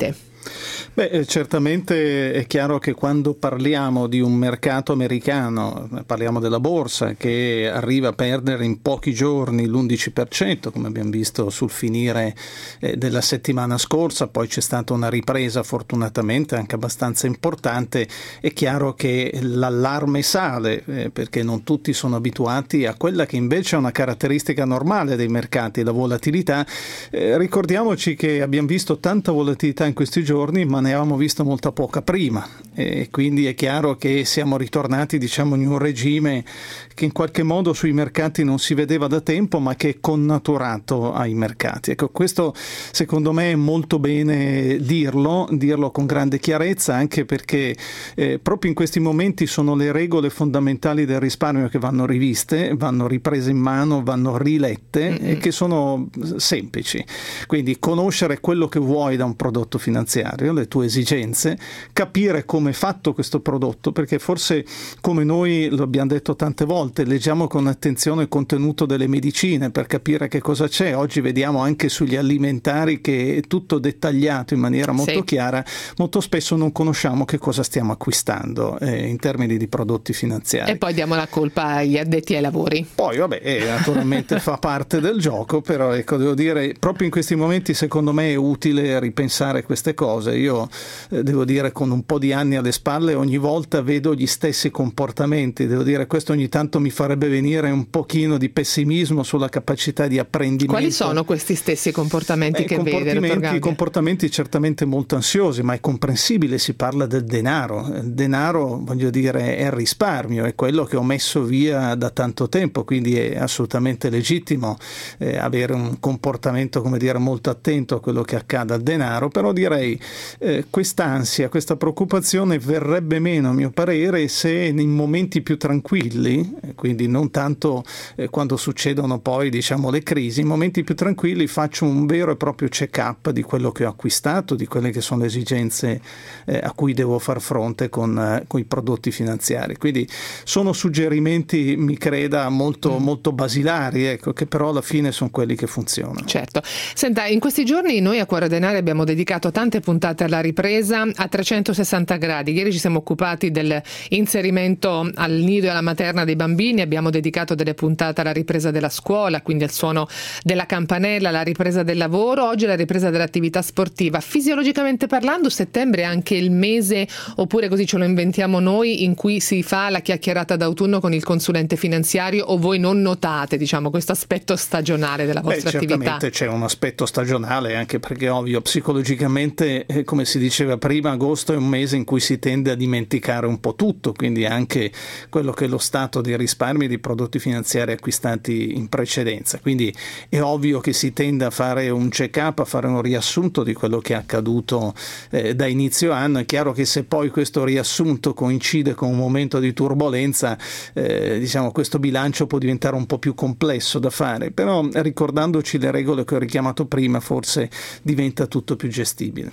Certamente è chiaro che quando parliamo di un mercato americano, parliamo della borsa che arriva a perdere in pochi giorni l'11%, come abbiamo visto sul finire della settimana scorsa, poi c'è stata una ripresa fortunatamente anche abbastanza importante, è chiaro che l'allarme sale, perché non tutti sono abituati a quella che invece è una caratteristica normale dei mercati, la volatilità. Ricordiamoci che abbiamo visto tanta volatilità in questi giorni, ma ne avevamo visto molta poca prima, e quindi è chiaro che siamo ritornati, diciamo, in un regime che in qualche modo sui mercati non si vedeva da tempo, ma che è connaturato ai mercati. Ecco, questo secondo me è molto bene dirlo con grande chiarezza, anche perché proprio in questi momenti sono le regole fondamentali del risparmio che vanno riviste, vanno riprese in mano, vanno rilette, e che sono semplici. Quindi conoscere quello che vuoi da un prodotto finanziario, le tue esigenze, capire come è fatto questo prodotto, perché forse, come noi lo abbiamo detto tante volte, leggiamo con attenzione il contenuto delle medicine per capire che cosa c'è. Oggi vediamo anche sugli alimentari che è tutto dettagliato in maniera molto chiara. Molto spesso non conosciamo che cosa stiamo acquistando in termini di prodotti finanziari. E poi diamo la colpa agli addetti ai lavori. Poi naturalmente fa parte del gioco, però ecco, devo dire, proprio in questi momenti secondo me è utile ripensare queste cose. Io devo dire, con un po' di anni alle spalle, ogni volta vedo gli stessi comportamenti. Devo dire, questo ogni tanto mi farebbe venire un pochino di pessimismo sulla capacità di apprendimento. Quali sono questi stessi comportamenti che vede, dottor Gaudio? Comportamenti certamente molto ansiosi, ma è comprensibile, si parla del denaro. Il denaro, voglio dire, è il risparmio, è quello che ho messo via da tanto tempo, quindi è assolutamente legittimo avere un comportamento, come dire, molto attento a quello che accade al denaro. Però direi quest'ansia, questa preoccupazione verrebbe meno, a mio parere, se in momenti più tranquilli, quindi non tanto quando succedono poi, diciamo, le crisi, in momenti più tranquilli faccio un vero e proprio check-up di quello che ho acquistato, di quelle che sono le esigenze a cui devo far fronte con i prodotti finanziari. Quindi sono suggerimenti, mi creda, molto basilari, ecco, che però alla fine sono quelli che funzionano. Certo. Senta, in questi giorni noi a Cuore Denaro abbiamo dedicato tante puntate alla ripresa a 360 gradi. Ieri ci siamo occupati dell'inserimento al nido e alla materna dei bambini, abbiamo dedicato delle puntate alla ripresa della scuola, quindi al suono della campanella, alla ripresa del lavoro, oggi la ripresa dell'attività sportiva. Fisiologicamente parlando, settembre è anche il mese, oppure così ce lo inventiamo noi, in cui si fa la chiacchierata d'autunno con il consulente finanziario, o voi non notate, diciamo, questo aspetto stagionale della vostra attività? Certamente c'è un aspetto stagionale, anche perché ovvio, psicologicamente, come si diceva prima, agosto è un mese in cui si tende a dimenticare un po' tutto, quindi anche quello che è lo stato dei risparmi e di prodotti finanziari acquistati in precedenza. Quindi è ovvio che si tende a fare un check-up, a fare un riassunto di quello che è accaduto da inizio anno. È chiaro che se poi questo riassunto coincide con un momento di turbolenza, diciamo, questo bilancio può diventare un po' più complesso da fare, però ricordandoci le regole che ho richiamato prima, forse diventa tutto più gestibile.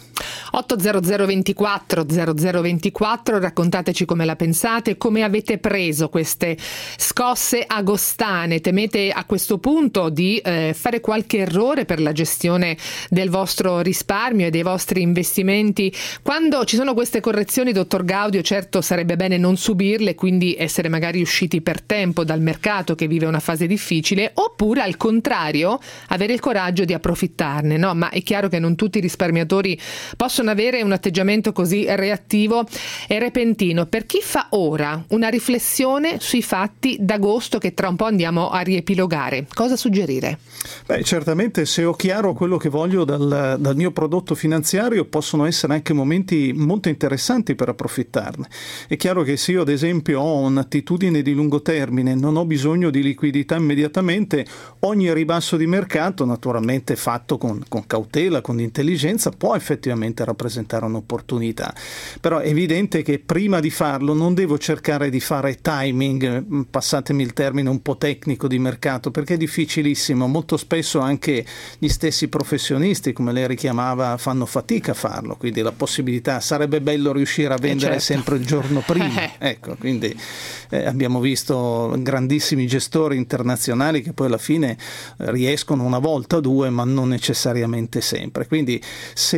80024 0024, raccontateci come la pensate, come avete preso queste scosse agostane. Temete a questo punto di fare qualche errore per la gestione del vostro risparmio e dei vostri investimenti? Quando ci sono queste correzioni, dottor Gaudio, certo sarebbe bene non subirle, quindi essere magari usciti per tempo dal mercato che vive una fase difficile, oppure al contrario avere il coraggio di approfittarne, no? Ma è chiaro che non tutti i risparmiatori possono avere un atteggiamento così reattivo e repentino. Per chi fa ora una riflessione sui fatti d'agosto che tra un po' andiamo a riepilogare, cosa suggerire? Certamente, se ho chiaro quello che voglio dal mio prodotto finanziario, possono essere anche momenti molto interessanti per approfittarne. È chiaro che se io ad esempio ho un'attitudine di lungo termine, non ho bisogno di liquidità immediatamente, ogni ribasso di mercato, naturalmente fatto con cautela, con intelligenza, può effettivamente rappresentare un'opportunità. Però è evidente che prima di farlo non devo cercare di fare timing, passatemi il termine un po' tecnico, di mercato, perché è difficilissimo. Molto spesso anche gli stessi professionisti, come lei richiamava, fanno fatica a farlo, quindi la possibilità, sarebbe bello riuscire a vendere sempre il giorno prima. Ecco, quindi abbiamo visto grandissimi gestori internazionali che poi alla fine riescono una volta o due, ma non necessariamente sempre. Quindi se noi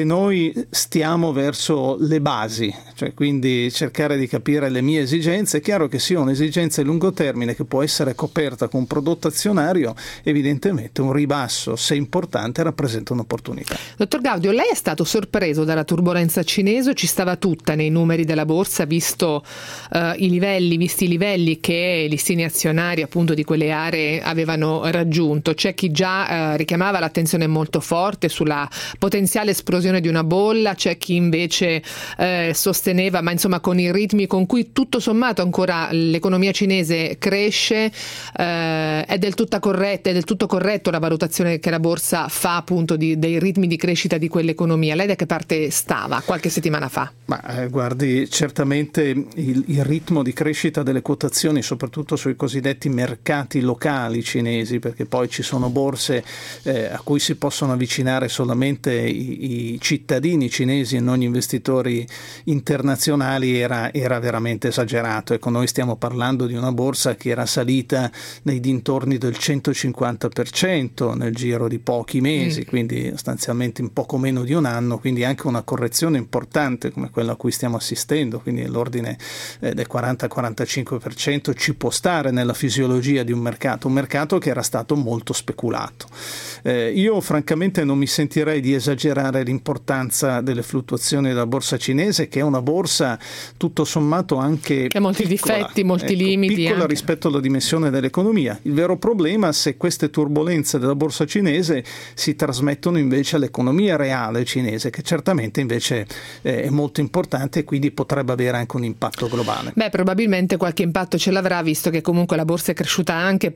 noi stiamo verso le basi, cioè quindi cercare di capire le mie esigenze. È chiaro che sia un'esigenza a lungo termine che può essere coperta con un prodotto azionario, evidentemente un ribasso, se importante, rappresenta un'opportunità. Dottor Gaudio, lei è stato sorpreso dalla turbolenza cinese o ci stava tutta nei numeri della borsa, visti i livelli che i listini azionari appunto di quelle aree avevano raggiunto? C'è chi già richiamava l'attenzione molto forte sulla potenziale esplosione di una bolla, c'è chi invece sosteneva, ma insomma con i ritmi con cui tutto sommato ancora l'economia cinese cresce, è del tutto corretto la valutazione che la borsa fa appunto dei ritmi di crescita di quell'economia. Lei da che parte stava qualche settimana fa? Guardi, certamente il ritmo di crescita delle quotazioni, soprattutto sui cosiddetti mercati locali cinesi, perché poi ci sono borse a cui si possono avvicinare solamente i cittadini cinesi e non gli investitori internazionali, era veramente esagerato. Ecco, noi stiamo parlando di una borsa che era salita nei dintorni del 150% nel giro di pochi mesi, quindi sostanzialmente in poco meno di un anno, quindi anche una correzione importante come quella a cui stiamo assistendo, quindi nell'ordine del 40-45% ci può stare nella fisiologia di un mercato che era stato molto speculato. Io francamente non mi sentirei di esagerare l'importanza delle fluttuazioni della borsa cinese, che è una borsa tutto sommato anche che ha molti difetti, molti limiti, piccola anche rispetto alla dimensione dell'economia. Il vero problema è se queste turbolenze della borsa cinese si trasmettono invece all'economia reale cinese, che certamente invece è molto importante e quindi potrebbe avere anche un impatto globale. Probabilmente qualche impatto ce l'avrà, visto che comunque la borsa è cresciuta anche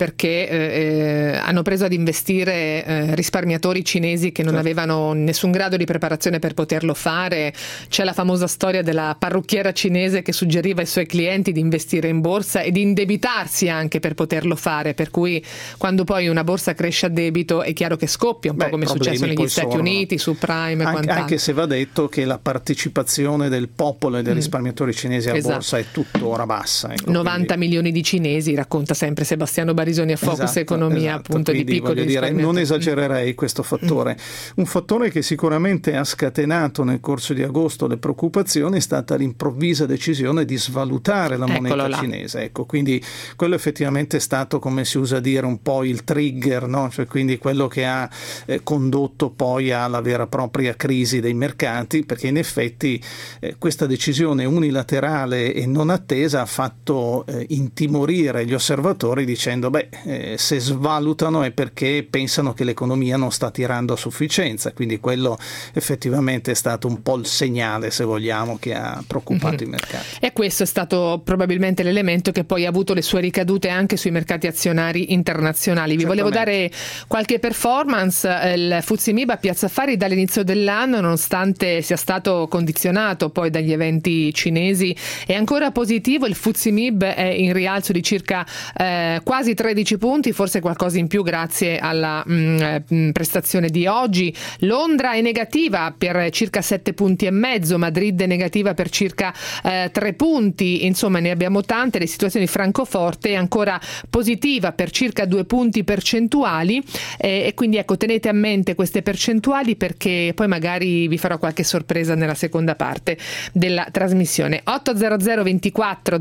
perché hanno preso ad investire risparmiatori cinesi che non avevano nessun grado di preparazione per poterlo fare. C'è la famosa storia della parrucchiera cinese che suggeriva ai suoi clienti di investire in borsa e di indebitarsi anche per poterlo fare, per cui quando poi una borsa cresce a debito è chiaro che scoppia, un po' come è successo negli Stati Uniti, subprime e quant'altro. Anche se va detto che la partecipazione del popolo e dei risparmiatori cinesi alla borsa è tuttora bassa. Ecco, 90 milioni di cinesi, racconta sempre Sebastiano Barisoni a Focus Economia, appunto, quindi, di piccoli risparmiatori. Non esagererei questo fattore. Un fattore che sicuramente ha scatenato nel corso di agosto le preoccupazioni è stata l'improvvisa decisione di svalutare la moneta cinese. Ecco, quindi quello effettivamente è stato, come si usa dire, un po' il trigger, no? Cioè, quindi quello che ha condotto poi alla vera e propria crisi dei mercati, perché in effetti questa decisione unilaterale e non attesa ha fatto intimorire gli osservatori dicendo se svalutano è perché pensano che l'economia non sta tirando a sufficienza, quindi quello effettivamente è stato un po' il segnale, se vogliamo, che ha preoccupato i mercati. E questo è stato probabilmente l'elemento che poi ha avuto le sue ricadute anche sui mercati azionari internazionali. Vi volevo dare qualche performance. Il FTSE MIB a Piazza Affari dall'inizio dell'anno, nonostante sia stato condizionato poi dagli eventi cinesi, è ancora positivo. Il FTSE MIB è in rialzo di circa quasi 13 punti, forse qualcosa in più grazie alla prestazione di oggi. Londra è negativa per circa 7 punti e mezzo, Madrid è negativa per circa 3 punti, insomma ne abbiamo tante. La situazione di Francoforte è ancora positiva per circa 2 punti percentuali e quindi ecco, tenete a mente queste percentuali perché poi magari vi farò qualche sorpresa nella seconda parte della trasmissione. 800 24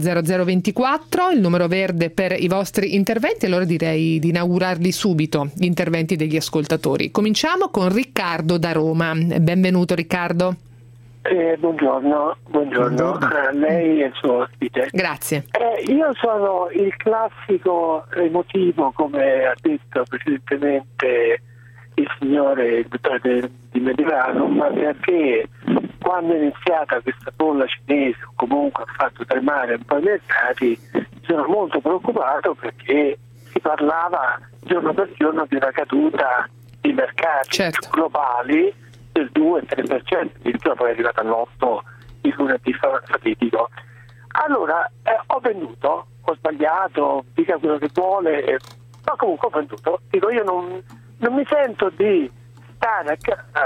0024 il numero verde per i vostri interventi. Allora direi di inaugurarli subito gli interventi degli ascoltatori. Cominciamo con Riccardo da Roma. Benvenuto Riccardo. Buongiorno a lei e il suo ospite. Grazie. Io sono il classico emotivo, come ha detto precedentemente il signore, il dottore di Mediano, ma perché quando è iniziata questa bolla cinese, o comunque ha fatto tremare un po' i mercati, sono molto preoccupato perché si parlava giorno per giorno di una caduta di mercati globali del 2-3%, addirittura poi è arrivato all'8% il lunedì fatidico. Allora ho venduto, ho sbagliato, dica quello che vuole, ma comunque ho venduto. Dico, io non mi sento di stare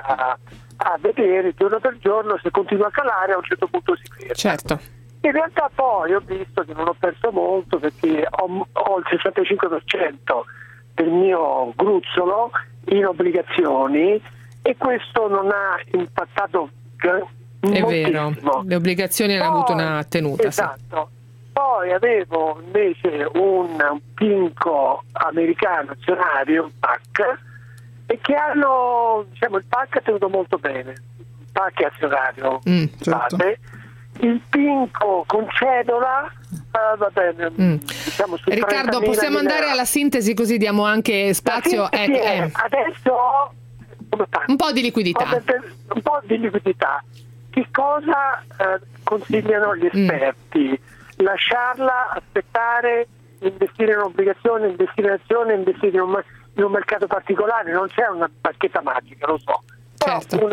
a vedere giorno per giorno, se continua a calare a un certo punto si ferma. Certo. In realtà poi ho visto che non ho perso molto perché ho il 65% del mio gruzzolo in obbligazioni e questo non ha impattato PIC. È vero, le obbligazioni hanno avuto una tenuta. Esatto. Sì. Poi avevo invece un PINCO americano azionario, un PAC, e che hanno, diciamo, il PAC ha tenuto molto bene, il PAC è azionario certo. Il PINCO con cedola va bene, diciamo, Riccardo, possiamo andare alla sintesi così diamo anche spazio. Adesso un po' di liquidità. Un po' di liquidità. Che cosa consigliano gli esperti? Lasciarla, aspettare, investire in obbligazioni, investire in azioni, investire in un mercato particolare? Non c'è una bacchetta magica, lo so. Certo.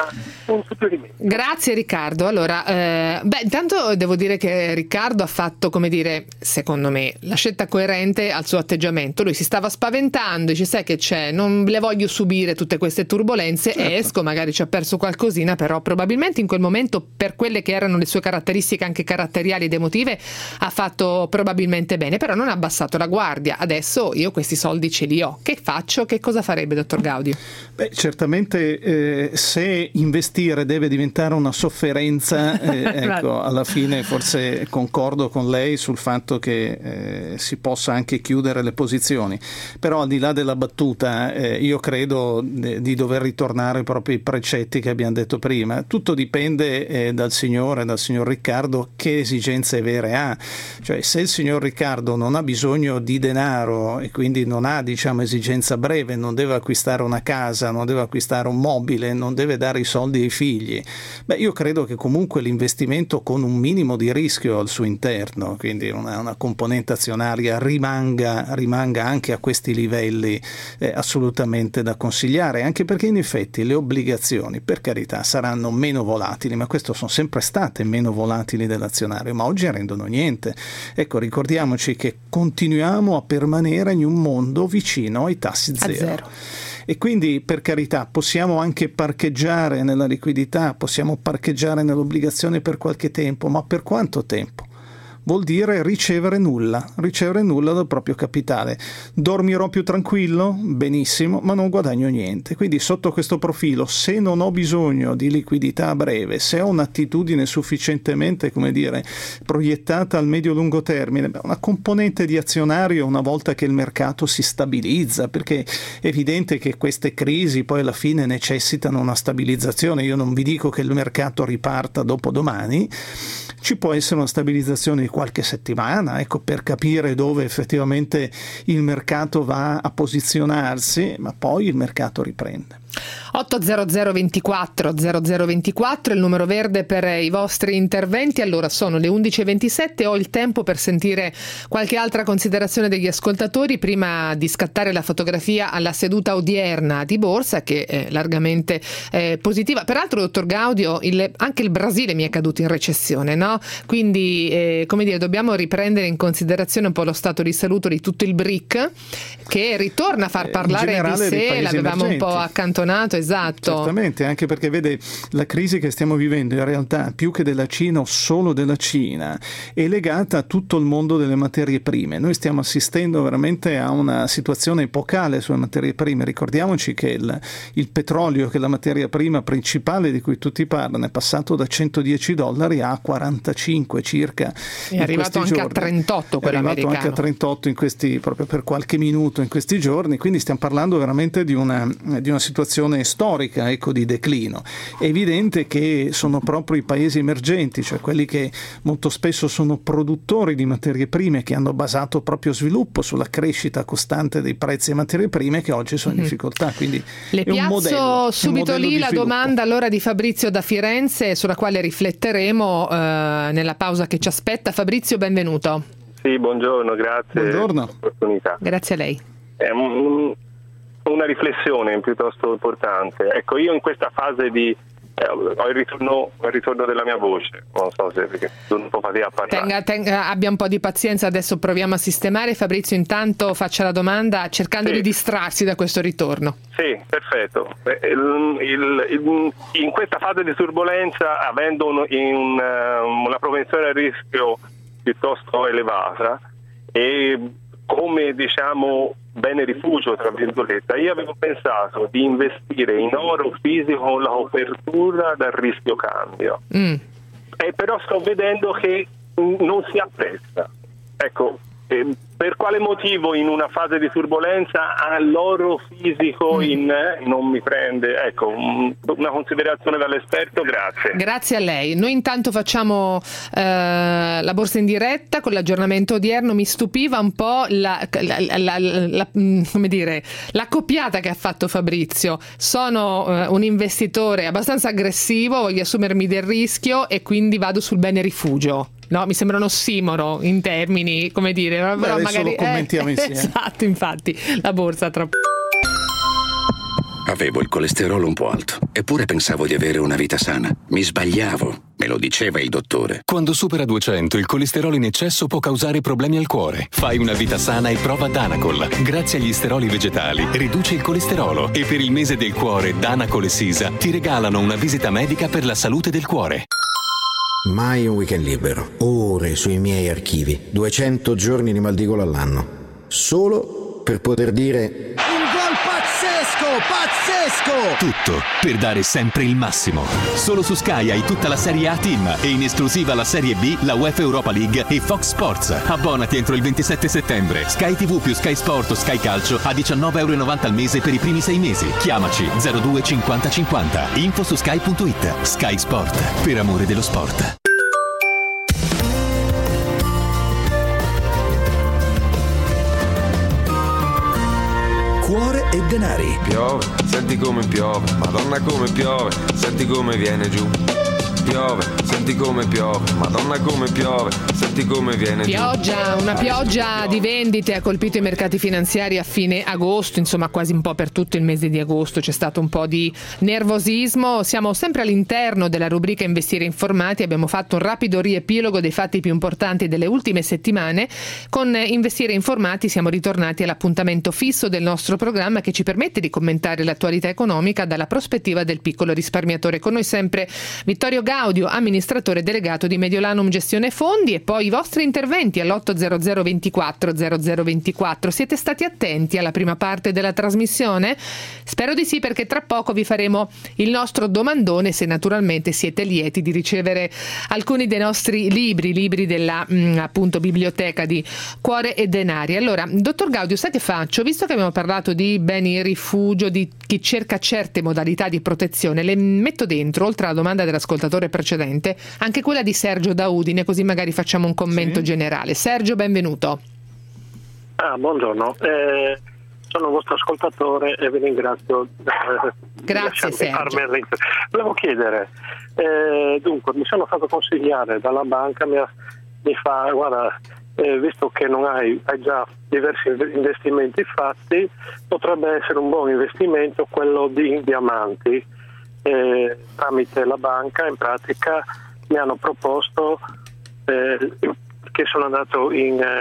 Un suggerimento. Grazie Riccardo. Allora, intanto devo dire che Riccardo ha fatto, come dire, secondo me, la scelta coerente al suo atteggiamento. Lui si stava spaventando, dice: sai che c'è, non le voglio subire tutte queste turbolenze, esco, magari ci ha perso qualcosina, però probabilmente in quel momento, per quelle che erano le sue caratteristiche anche caratteriali ed emotive, ha fatto probabilmente bene, però non ha abbassato la guardia. Adesso io questi soldi ce li ho, che faccio? Che cosa farebbe, dottor Gaudio? Certamente se investire deve diventare una sofferenza, ecco, alla fine forse concordo con lei sul fatto che si possa anche chiudere le posizioni, però al di là della battuta io credo di dover ritornare proprio ai precetti che abbiamo detto prima. Tutto dipende dal signor Riccardo che esigenze vere ha, cioè se il signor Riccardo non ha bisogno di denaro e quindi non ha, diciamo, esigenza breve, non deve acquistare una casa, non deve acquistare un mobile, non deve dare i soldi ai figli, io credo che comunque l'investimento con un minimo di rischio al suo interno, quindi una componente azionaria rimanga anche a questi livelli assolutamente da consigliare, anche perché in effetti le obbligazioni, per carità, saranno meno volatili, ma questo sono sempre state meno volatili dell'azionario, ma oggi rendono niente. Ecco, ricordiamoci che continuiamo a permanere in un mondo vicino ai tassi zero. E quindi, per carità, possiamo anche parcheggiare nella liquidità, possiamo parcheggiare nell'obbligazione per qualche tempo, ma per quanto tempo? Vuol dire ricevere nulla dal proprio capitale. Dormirò più tranquillo? Benissimo, ma non guadagno niente. Quindi sotto questo profilo, se non ho bisogno di liquidità a breve, se ho un'attitudine sufficientemente, come dire, proiettata al medio-lungo termine, una componente di azionario una volta che il mercato si stabilizza, perché è evidente che queste crisi poi alla fine necessitano una stabilizzazione. Io non vi dico che il mercato riparta dopo domani, ci può essere una stabilizzazione di qualche settimana, ecco, per capire dove effettivamente il mercato va a posizionarsi, ma poi il mercato riprende. 80024 0024 il numero verde per i vostri interventi. Allora sono le 11:27, ho il tempo per sentire qualche altra considerazione degli ascoltatori prima di scattare la fotografia alla seduta odierna di borsa, che è largamente positiva. Peraltro, dottor Gaudio, anche il Brasile mi è caduto in recessione, no? Quindi come dire, dobbiamo riprendere in considerazione un po' lo stato di salute di tutto il BRIC, che ritorna a far parlare di sé, l'avevamo un po' accantonato. Esatto. Certamente, anche perché vede, la crisi che stiamo vivendo in realtà più che della Cina o solo della Cina è legata a tutto il mondo delle materie prime. Noi stiamo assistendo veramente a una situazione epocale sulle materie prime. Ricordiamoci che il petrolio, che è la materia prima principale di cui tutti parlano, è passato da $110 a 45 circa. È arrivato anche a 38 quello americano. È arrivato anche a 38 in questi, proprio per qualche minuto in questi giorni, quindi stiamo parlando veramente di una situazione storica, ecco, di declino. È evidente che sono proprio i paesi emergenti, cioè quelli che molto spesso sono produttori di materie prime, che hanno basato il proprio sviluppo sulla crescita costante dei prezzi delle materie prime, che oggi sono in difficoltà. Quindi le piazzo subito lì la domanda allora di Fabrizio da Firenze, sulla quale rifletteremo nella pausa che ci aspetta. Fabrizio, benvenuto. Sì, buongiorno, grazie. Buongiorno. Opportunità. Grazie a lei. Una riflessione piuttosto importante. Ecco, io in questa fase ho il ritorno della mia voce, non so se perché sono un po' fatica a parlare. Abbia un po' di pazienza, adesso proviamo a sistemare. Fabrizio intanto faccia la domanda cercando di distrarsi da questo ritorno. Sì, perfetto. In questa fase di turbolenza, avendo una propensione al rischio piuttosto elevata e come, diciamo, bene rifugio, tra virgolette. Io avevo pensato di investire in oro fisico con la copertura dal rischio cambio, e però sto vedendo che non si apprezza. Ecco, per quale motivo in una fase di turbolenza l'oro fisico non mi prende? Ecco, una considerazione dall'esperto, grazie. Grazie a lei. Noi intanto facciamo la borsa in diretta con l'aggiornamento odierno. Mi stupiva un po' come dire, l'accoppiata che ha fatto Fabrizio. Sono un investitore abbastanza aggressivo, voglio assumermi del rischio e quindi vado sul bene rifugio. No, mi sembra un ossimoro in termini, come dire, però magari lo commentiamo insieme. Esatto, infatti, la borsa troppo. Avevo il colesterolo un po' alto, eppure pensavo di avere una vita sana. Mi sbagliavo, me lo diceva il dottore. Quando supera 200, il colesterolo in eccesso può causare problemi al cuore. Fai una vita sana e prova Danacol. Grazie agli steroli vegetali, riduce il colesterolo e per il mese del cuore Danacol e Sisa ti regalano una visita medica per la salute del cuore. Mai un weekend libero, ore sui miei archivi, 200 giorni di mal di gola all'anno, solo per poter dire un gol pazzesco! Tutto per dare sempre il massimo. Solo su Sky hai tutta la Serie A Team e in esclusiva la Serie B, la UEFA Europa League e Fox Sports. Abbonati entro il 27 settembre. Sky TV più Sky Sport o Sky Calcio a €19,90 al mese per i primi 6 mesi. Chiamaci 02 50 50. Info su sky.it. Sky Sport, per amore dello sport. Cuore e denari. Piove, senti come piove, Madonna come piove, senti come viene giù. Piove, senti come piove, Madonna come piove, senti come viene giù. Una pioggia di vendite ha colpito i mercati finanziari a fine agosto, insomma quasi un po' per tutto il mese di agosto c'è stato un po' di nervosismo. Siamo sempre all'interno della rubrica Investire Informati, abbiamo fatto un rapido riepilogo dei fatti più importanti delle ultime settimane. Con Investire Informati siamo ritornati all'appuntamento fisso del nostro programma che ci permette di commentare l'attualità economica dalla prospettiva del piccolo risparmiatore. Con noi sempre Vittorio Gaudio, amministratore delegato di Mediolanum Gestione Fondi, e poi i vostri interventi all'800 24 0024. Siete stati attenti alla prima parte della trasmissione? Spero di sì, perché tra poco vi faremo il nostro domandone, se naturalmente siete lieti di ricevere alcuni dei nostri libri della appunto biblioteca di Cuore e Denari. Allora, dottor Gaudio, sai che faccio? Visto che abbiamo parlato di beni rifugio, di chi cerca certe modalità di protezione, le metto dentro, oltre alla domanda dell'ascoltatore precedente, anche quella di Sergio da Udine, così magari facciamo un commento generale. Sergio, benvenuto. Buongiorno, sono il vostro ascoltatore e vi ringrazio. Grazie Sergio. Volevo chiedere, dunque mi sono fatto consigliare dalla banca, mi fa, guarda, visto che non hai già diversi investimenti fatti, potrebbe essere un buon investimento quello di diamanti. Tramite la banca in pratica mi hanno proposto che sono andato ho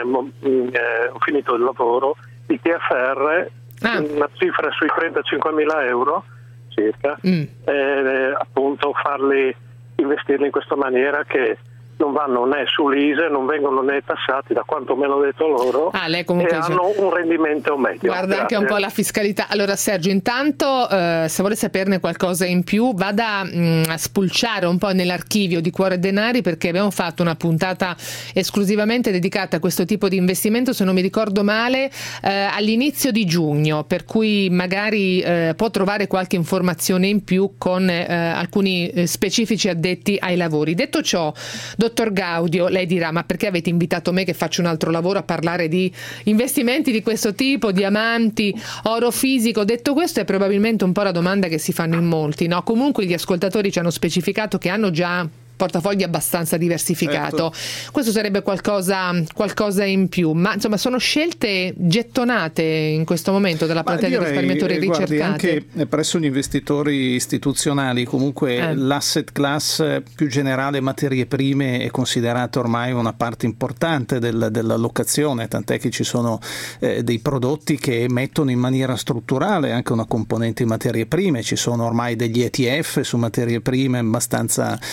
finito il lavoro di TFR, una cifra sui 35.000 euro circa, appunto investirli in questa maniera che non vanno né sull'ISE, non vengono né tassati, da quanto me l'hanno detto loro, lei comunque e hanno un rendimento medio. Guarda anche un po' la fiscalità. Allora Sergio, intanto se vuole saperne qualcosa in più vada a spulciare un po' nell'archivio di Cuore e Denari, perché abbiamo fatto una puntata esclusivamente dedicata a questo tipo di investimento, se non mi ricordo male, all'inizio di giugno, per cui magari può trovare qualche informazione in più con alcuni specifici addetti ai lavori. Detto ciò, dottor Gaudio, lei dirà: ma perché avete invitato me che faccio un altro lavoro a parlare di investimenti di questo tipo, diamanti, oro fisico? Detto questo, è probabilmente un po' la domanda che si fanno in molti, no? Comunque gli ascoltatori ci hanno specificato che hanno già portafogli abbastanza diversificato. Questo sarebbe qualcosa in più, ma insomma sono scelte gettonate in questo momento dalla platea dei risparmiatori ricercati. Anche presso gli investitori istituzionali comunque l'asset class più generale materie prime è considerata ormai una parte importante dell'allocazione, tant'è che ci sono dei prodotti che mettono in maniera strutturale anche una componente in materie prime. Ci sono ormai degli ETF su materie prime abbastanza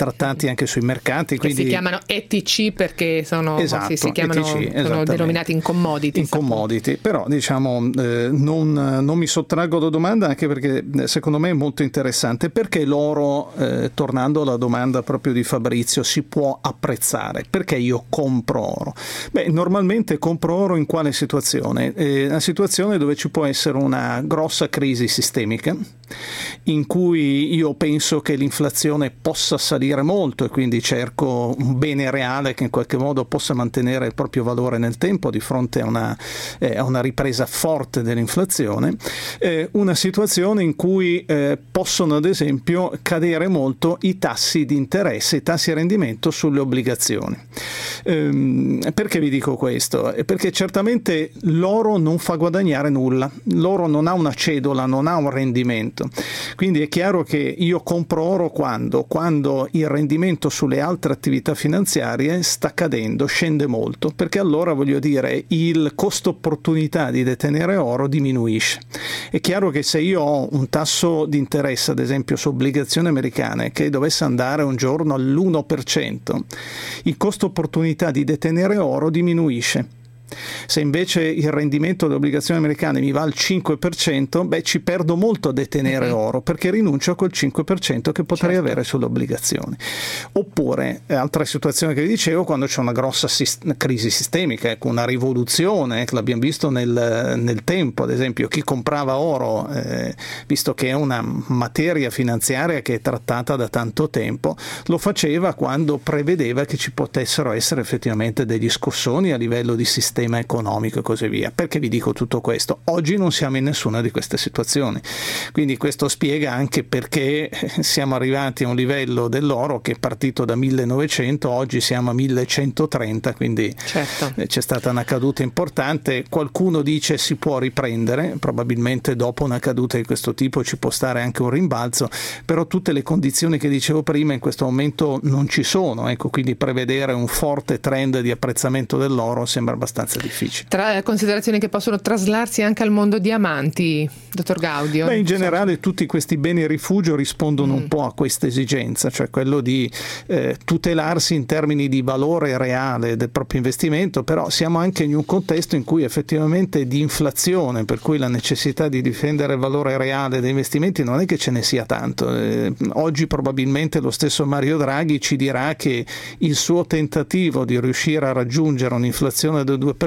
trattati anche sui mercati. Quindi si chiamano ETC perché sono, esatto, si chiamano, ETC, sono denominati in commodity. In commodity, però diciamo non mi sottraggo alla domanda, anche perché secondo me è molto interessante. Perché l'oro, tornando alla domanda proprio di Fabrizio, si può apprezzare? Perché io compro oro? Normalmente compro oro in quale situazione? Una situazione dove ci può essere una grossa crisi sistemica, in cui io penso che l'inflazione possa salire molto e quindi cerco un bene reale che in qualche modo possa mantenere il proprio valore nel tempo di fronte a una ripresa forte dell'inflazione. Una situazione in cui possono ad esempio cadere molto i tassi di interesse, i tassi di rendimento sulle obbligazioni. Perché vi dico questo? Perché certamente l'oro non fa guadagnare nulla, l'oro non ha una cedola, non ha un rendimento, quindi è chiaro che io compro oro quando il rendimento sulle altre attività finanziarie sta cadendo, scende molto, perché allora, voglio dire, il costo opportunità di detenere oro diminuisce. È chiaro che se io ho un tasso di interesse, ad esempio su obbligazioni americane, che dovesse andare un giorno all'1%, il costo opportunità di detenere oro diminuisce. Se invece il rendimento delle obbligazioni americane mi va al 5%, ci perdo molto a detenere oro, perché rinuncio a quel 5% che potrei avere sulle obbligazioni. Oppure, altra situazione che vi dicevo, quando c'è una grossa crisi sistemica, ecco, una rivoluzione, che l'abbiamo visto nel tempo, ad esempio chi comprava oro, visto che è una materia finanziaria che è trattata da tanto tempo, lo faceva quando prevedeva che ci potessero essere effettivamente degli scossoni a livello di sistema economico e così via. Perché vi dico tutto questo? Oggi non siamo in nessuna di queste situazioni, quindi questo spiega anche perché siamo arrivati a un livello dell'oro che è partito da 1900, oggi siamo a 1130, quindi c'è stata una caduta importante. Qualcuno dice si può riprendere, probabilmente dopo una caduta di questo tipo ci può stare anche un rimbalzo, però tutte le condizioni che dicevo prima in questo momento non ci sono, ecco, quindi prevedere un forte trend di apprezzamento dell'oro sembra abbastanza difficile. Tra considerazioni che possono traslarsi anche al mondo diamanti, dottor Gaudio? In generale tutti questi beni rifugio rispondono un po' a questa esigenza, cioè quello di tutelarsi in termini di valore reale del proprio investimento, però siamo anche in un contesto in cui effettivamente di inflazione, per cui la necessità di difendere il valore reale dei investimenti non è che ce ne sia tanto. Oggi probabilmente lo stesso Mario Draghi ci dirà che il suo tentativo di riuscire a raggiungere un'inflazione del 2%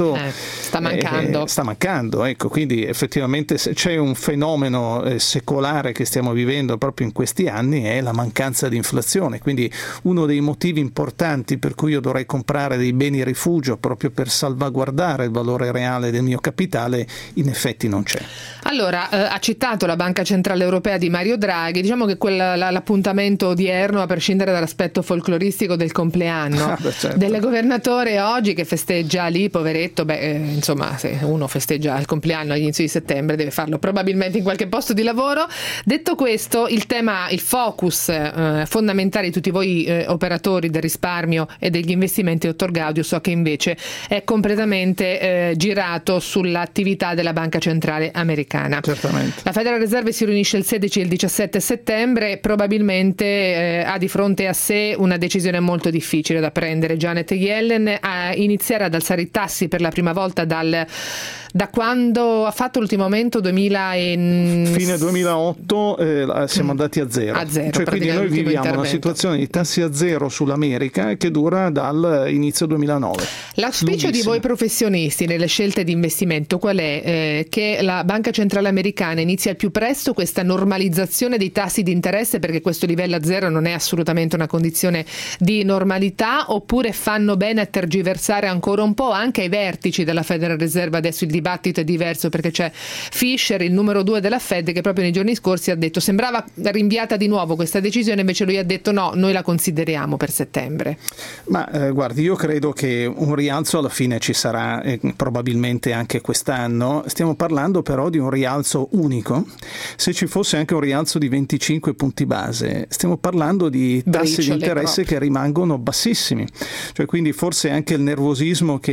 sta mancando, ecco, quindi effettivamente c'è un fenomeno secolare che stiamo vivendo proprio in questi anni, è la mancanza di inflazione, quindi uno dei motivi importanti per cui io dovrei comprare dei beni rifugio proprio per salvaguardare il valore reale del mio capitale in effetti non c'è. Allora, ha citato la Banca Centrale Europea di Mario Draghi, diciamo che l'appuntamento odierno, a prescindere dall'aspetto folcloristico del compleanno del governatore oggi che festeggia lì, poveretto, insomma, se uno festeggia il compleanno all'inizio di settembre deve farlo probabilmente in qualche posto di lavoro. Detto questo, il focus fondamentale di tutti voi operatori del risparmio e degli investimenti, dottor Gaudio, so che invece è completamente girato sull'attività della Banca Centrale Americana. Certamente. La Federal Reserve si riunisce il 16 e il 17 settembre, probabilmente ha di fronte a sé una decisione molto difficile da prendere. Janet Yellen a iniziare ad alzare i tassi per la prima volta da quando ha fatto l'ultimo aumento fine 2008 siamo andati a zero, cioè quindi noi viviamo una situazione di tassi a zero sull'America che dura dall'inizio 2009. L'auspicio di voi professionisti nelle scelte di investimento qual è? Che la Banca Centrale Americana inizi al più presto questa normalizzazione dei tassi di interesse, perché questo livello a zero non è assolutamente una condizione di normalità, oppure fanno bene a tergiversare ancora un po' anche ai vertici della Federal Reserve? Adesso il dibattito è diverso perché c'è Fisher, il numero 2 della Fed, che proprio nei giorni scorsi ha detto, sembrava rinviata di nuovo questa decisione, invece lui ha detto no, noi la consideriamo per settembre. Ma guardi, io credo che un rialzo alla fine ci sarà, probabilmente anche quest'anno. Stiamo parlando però di un rialzo unico. Se ci fosse anche un rialzo di 25 punti base, stiamo parlando di tassi di interesse che rimangono bassissimi, cioè quindi forse anche il nervosismo che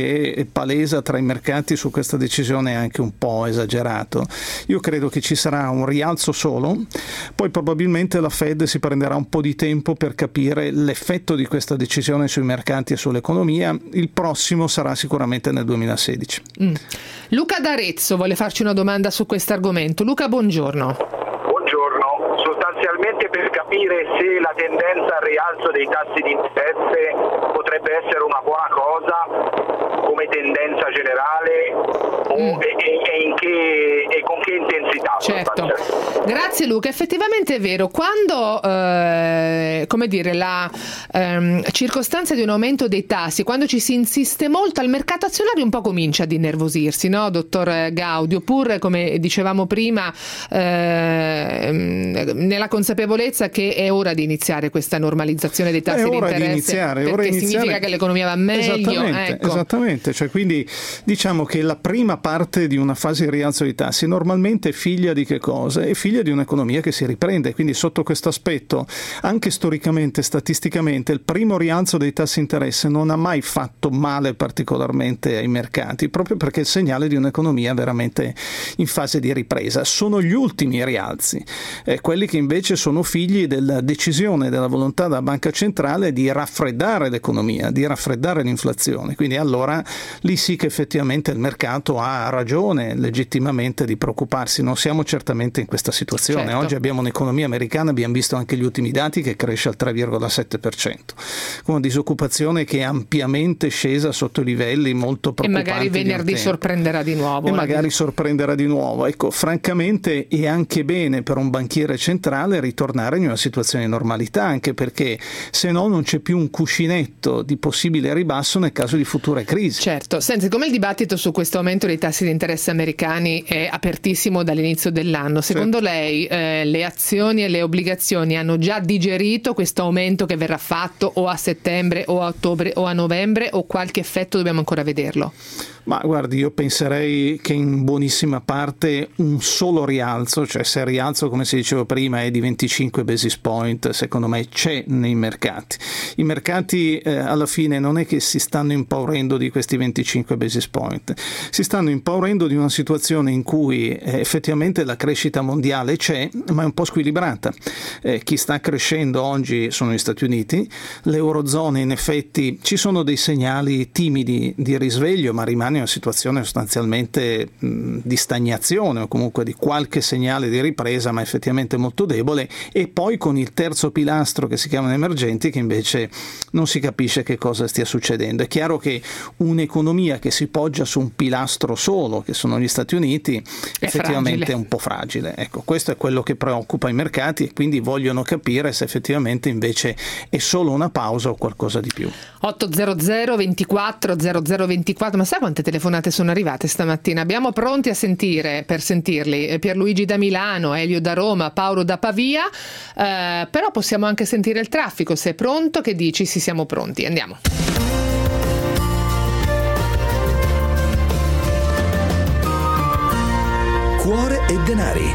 che palesa tra i mercati su questa decisione è anche un po' esagerato. Io credo che ci sarà un rialzo solo, poi probabilmente la Fed si prenderà un po' di tempo per capire l'effetto di questa decisione sui mercati e sull'economia. Il prossimo sarà sicuramente nel 2016. Luca d'Arezzo vuole farci una domanda su questo argomento. Luca, buongiorno. Buongiorno, sostanzialmente per capire se la tendenza al rialzo dei tassi di interesse potrebbe essere una buona cosa come tendenza generale e con che intensità. Certo, grazie Luca. Effettivamente è vero, quando la circostanza di un aumento dei tassi, quando ci si insiste molto, al mercato azionario un po' comincia ad innervosirsi, no, dottor Gaudio? Oppure, come dicevamo prima, nella consapevolezza che è ora di iniziare questa normalizzazione dei tassi di interesse, perché significa che l'economia va meglio. Esattamente, cioè, quindi diciamo che la prima parte di una fase di rialzo dei tassi normalmente è figlia di che cosa? È figlia di un'economia che si riprende, quindi sotto questo aspetto, anche storicamente, statisticamente, il primo rialzo dei tassi di interesse non ha mai fatto male particolarmente ai mercati, proprio perché è il segnale di un'economia veramente in fase di ripresa. Sono gli ultimi rialzi, quelli che invece sono figli della decisione, della volontà della Banca Centrale di raffreddare l'economia, di raffreddare l'inflazione. Quindi allora lì sì che effettivamente il mercato ha ragione legittimamente di preoccuparsi. Non siamo certamente in questa situazione. Certo. Oggi abbiamo un'economia americana, abbiamo visto anche gli ultimi dati, che cresce al 3,7%, con una disoccupazione che è ampiamente scesa sotto livelli molto preoccupanti. E magari venerdì sorprenderà di nuovo. Ecco, francamente è anche bene per un banchiere centrale ritornare in una situazione di normalità, anche perché se no non c'è più un cuscinetto di possibile ribasso nel caso di future crisi. Certo. Senti, come il dibattito su questo aumento dei tassi di interesse americani è apertissimo dall'inizio dell'anno, secondo lei le azioni e le obbligazioni hanno già digerito questo aumento che verrà fatto o a settembre o a ottobre o a novembre, o qualche effetto dobbiamo ancora vederlo? Ma guardi, io penserei che in buonissima parte un solo rialzo, cioè se il rialzo, come si diceva prima, è di 25 basis point, secondo me c'è nei mercati. I mercati alla fine non è che si stanno impaurendo di questi 25 basis point, si stanno impaurendo di una situazione in cui effettivamente la crescita mondiale c'è, ma è un po' squilibrata. Chi sta crescendo oggi sono gli Stati Uniti, l'Eurozona in effetti ci sono dei segnali timidi di risveglio, ma rimane una situazione sostanzialmente di stagnazione o comunque di qualche segnale di ripresa, ma effettivamente molto debole, e poi con il terzo pilastro che si chiamano emergenti, che invece non si capisce che cosa stia succedendo. È chiaro che un'economia che si poggia su un pilastro solo, che sono gli Stati Uniti, effettivamente è un po' fragile. Ecco, questo è quello che preoccupa i mercati, e quindi vogliono capire se effettivamente invece è solo una pausa o qualcosa di più. 800 24 0024, ma sai quante telefonate sono arrivate stamattina? Abbiamo pronti a sentire, per sentirli, Pierluigi da Milano, Elio da Roma, Paolo da Pavia, però possiamo anche sentire il traffico. Se è pronto, che dici? Sì, siamo pronti, andiamo. Cuore e denari.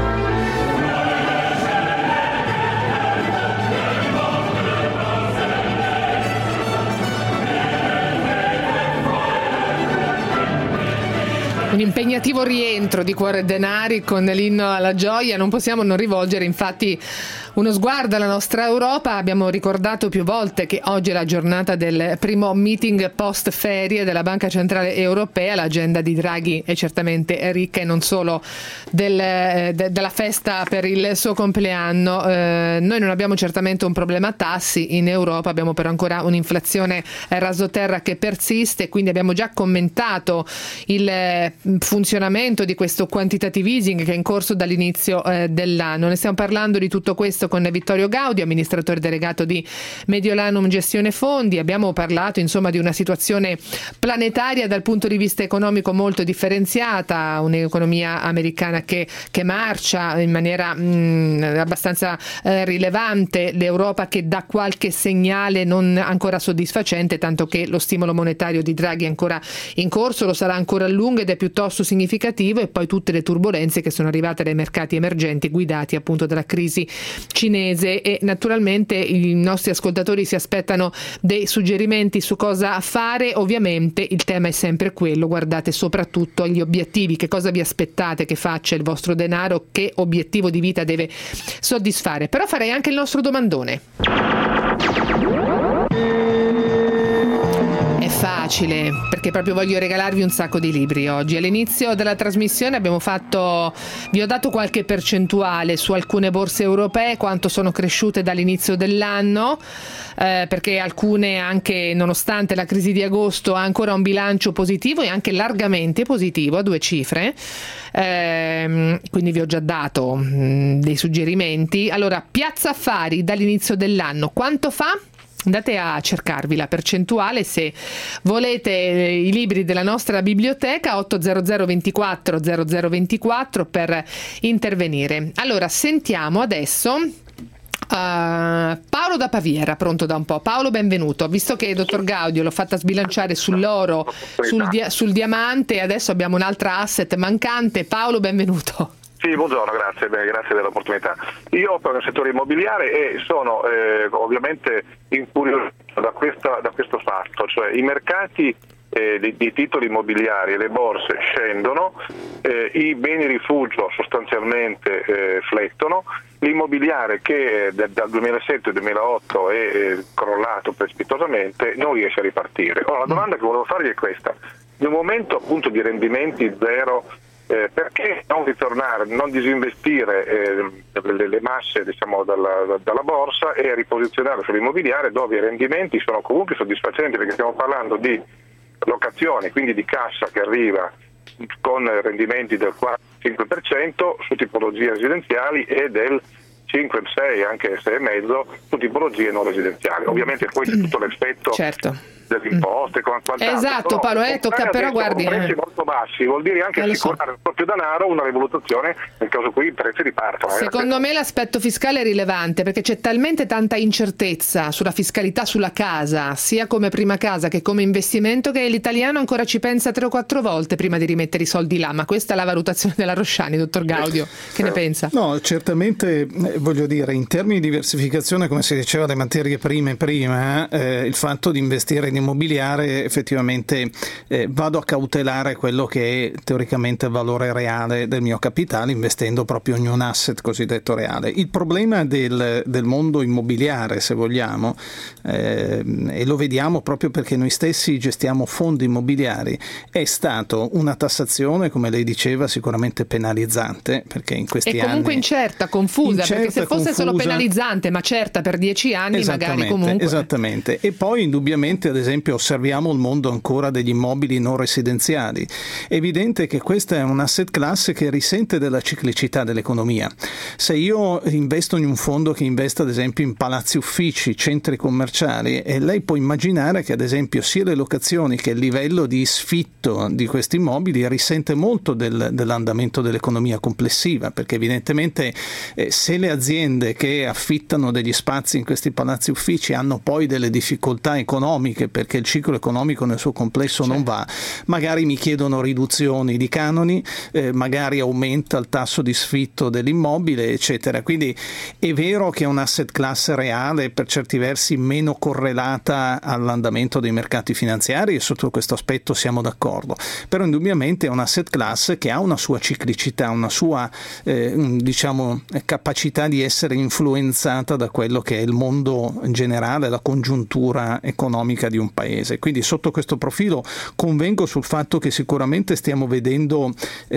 Un impegnativo rientro di Cuore e Denari con l'inno alla gioia. Non possiamo non rivolgere infatti uno sguardo alla nostra Europa. Abbiamo ricordato più volte che oggi è la giornata del primo meeting post ferie della Banca Centrale Europea. L'agenda di Draghi è certamente ricca, e non solo della festa per il suo compleanno. Noi non abbiamo certamente un problema tassi in Europa, abbiamo però ancora un'inflazione rasoterra che persiste, quindi abbiamo già commentato il funzionamento di questo quantitative easing che è in corso dall'inizio dell'anno. Ne stiamo parlando di tutto questo con Vittorio Gaudio, amministratore delegato di Mediolanum Gestione Fondi. Abbiamo parlato insomma di una situazione planetaria dal punto di vista economico molto differenziata, un'economia americana che marcia in maniera abbastanza rilevante, l'Europa che dà qualche segnale non ancora soddisfacente, tanto che lo stimolo monetario di Draghi è ancora in corso, lo sarà ancora a lungo ed è piuttosto piuttosto significativo, e poi tutte le turbolenze che sono arrivate dai mercati emergenti guidati appunto dalla crisi cinese. E naturalmente i nostri ascoltatori si aspettano dei suggerimenti su cosa fare. Ovviamente il tema è sempre quello: guardate soprattutto agli obiettivi, che cosa vi aspettate che faccia il vostro denaro, che obiettivo di vita deve soddisfare. Però farei anche il nostro domandone. È facile, perché proprio voglio regalarvi un sacco di libri oggi. All'inizio della trasmissione vi ho dato qualche percentuale su alcune borse europee, quanto sono cresciute dall'inizio dell'anno, perché alcune, anche nonostante la crisi di agosto, ha ancora un bilancio positivo, e anche largamente positivo, a 2 cifre. Quindi vi ho già dato dei suggerimenti. Allora, Piazza Affari dall'inizio dell'anno quanto fa? Andate a cercarvi la percentuale se volete i libri della nostra biblioteca. 800 24 0024 per intervenire. Allora, sentiamo adesso Paolo da Paviera, pronto da un po'. Paolo, benvenuto. Visto che dottor Gaudio l'ho fatta sbilanciare sull'oro, sul diamante, adesso abbiamo un'altra asset mancante. Paolo, benvenuto. Sì, buongiorno, grazie dell'opportunità. Io opero nel settore immobiliare e sono ovviamente incuriosito da questo fatto, cioè i mercati di titoli immobiliari e le borse scendono, i beni rifugio sostanzialmente flettono, l'immobiliare che dal 2007-2008 è crollato precipitosamente non riesce a ripartire. Ora la domanda che volevo fargli è questa: in un momento appunto di rendimenti zero, perché non ritornare, non disinvestire le masse dalla borsa e riposizionare sull'immobiliare, dove i rendimenti sono comunque soddisfacenti, perché stiamo parlando di locazioni, quindi di cassa che arriva con rendimenti del 4-5% su tipologie residenziali e del 5, 6, anche 6,5 su tipologie non residenziali. Ovviamente poi c'è tutto l'effetto delle imposte, quant'altro. Esatto, Paolo, tocca, però guardi, prezzi molto bassi vuol dire anche assicurare il proprio denaro una rivalutazione nel caso in cui i prezzi ripartono. Secondo me l'aspetto fiscale è rilevante, perché c'è talmente tanta incertezza sulla fiscalità sulla casa, sia come prima casa che come investimento, che l'italiano ancora ci pensa 3 o 4 volte prima di rimettere i soldi là. Ma questa è la valutazione della Rosciani, dottor Gaudio. Che ne pensa? No, certamente, voglio dire, in termini di diversificazione, come si diceva, le materie prime prima, il fatto di investire in immobiliare, effettivamente vado a cautelare quello che è teoricamente il valore reale del mio capitale, investendo proprio in un asset cosiddetto reale. Il problema del mondo immobiliare, se vogliamo, e lo vediamo proprio perché noi stessi gestiamo fondi immobiliari, è stato una tassazione, come lei diceva, sicuramente penalizzante, perché in questi anni... E comunque incerta, confusa, perché se fosse solo penalizzante ma certa per 10 anni magari comunque... Esattamente. E poi indubbiamente, ad esempio, osserviamo il mondo ancora degli immobili non residenziali. È evidente che questa è un asset class che risente della ciclicità dell'economia. Se io investo in un fondo che investe ad esempio in palazzi uffici, centri commerciali, e lei può immaginare che ad esempio sia le locazioni che il livello di sfitto di questi immobili risente molto dell'andamento dell'economia complessiva, perché evidentemente se le aziende che affittano degli spazi in questi palazzi uffici hanno poi delle difficoltà economiche perché il ciclo economico nel suo complesso non va, magari mi chiedono riduzioni di canoni, magari aumenta il tasso di sfitto dell'immobile, eccetera. Quindi è vero che è un asset class reale, per certi versi meno correlata all'andamento dei mercati finanziari, e sotto questo aspetto siamo d'accordo, però indubbiamente è un asset class che ha una sua ciclicità, una sua capacità di essere influenzata da quello che è il mondo generale, la congiuntura economica di un paese. Quindi sotto questo profilo convengo sul fatto che sicuramente stiamo vedendo,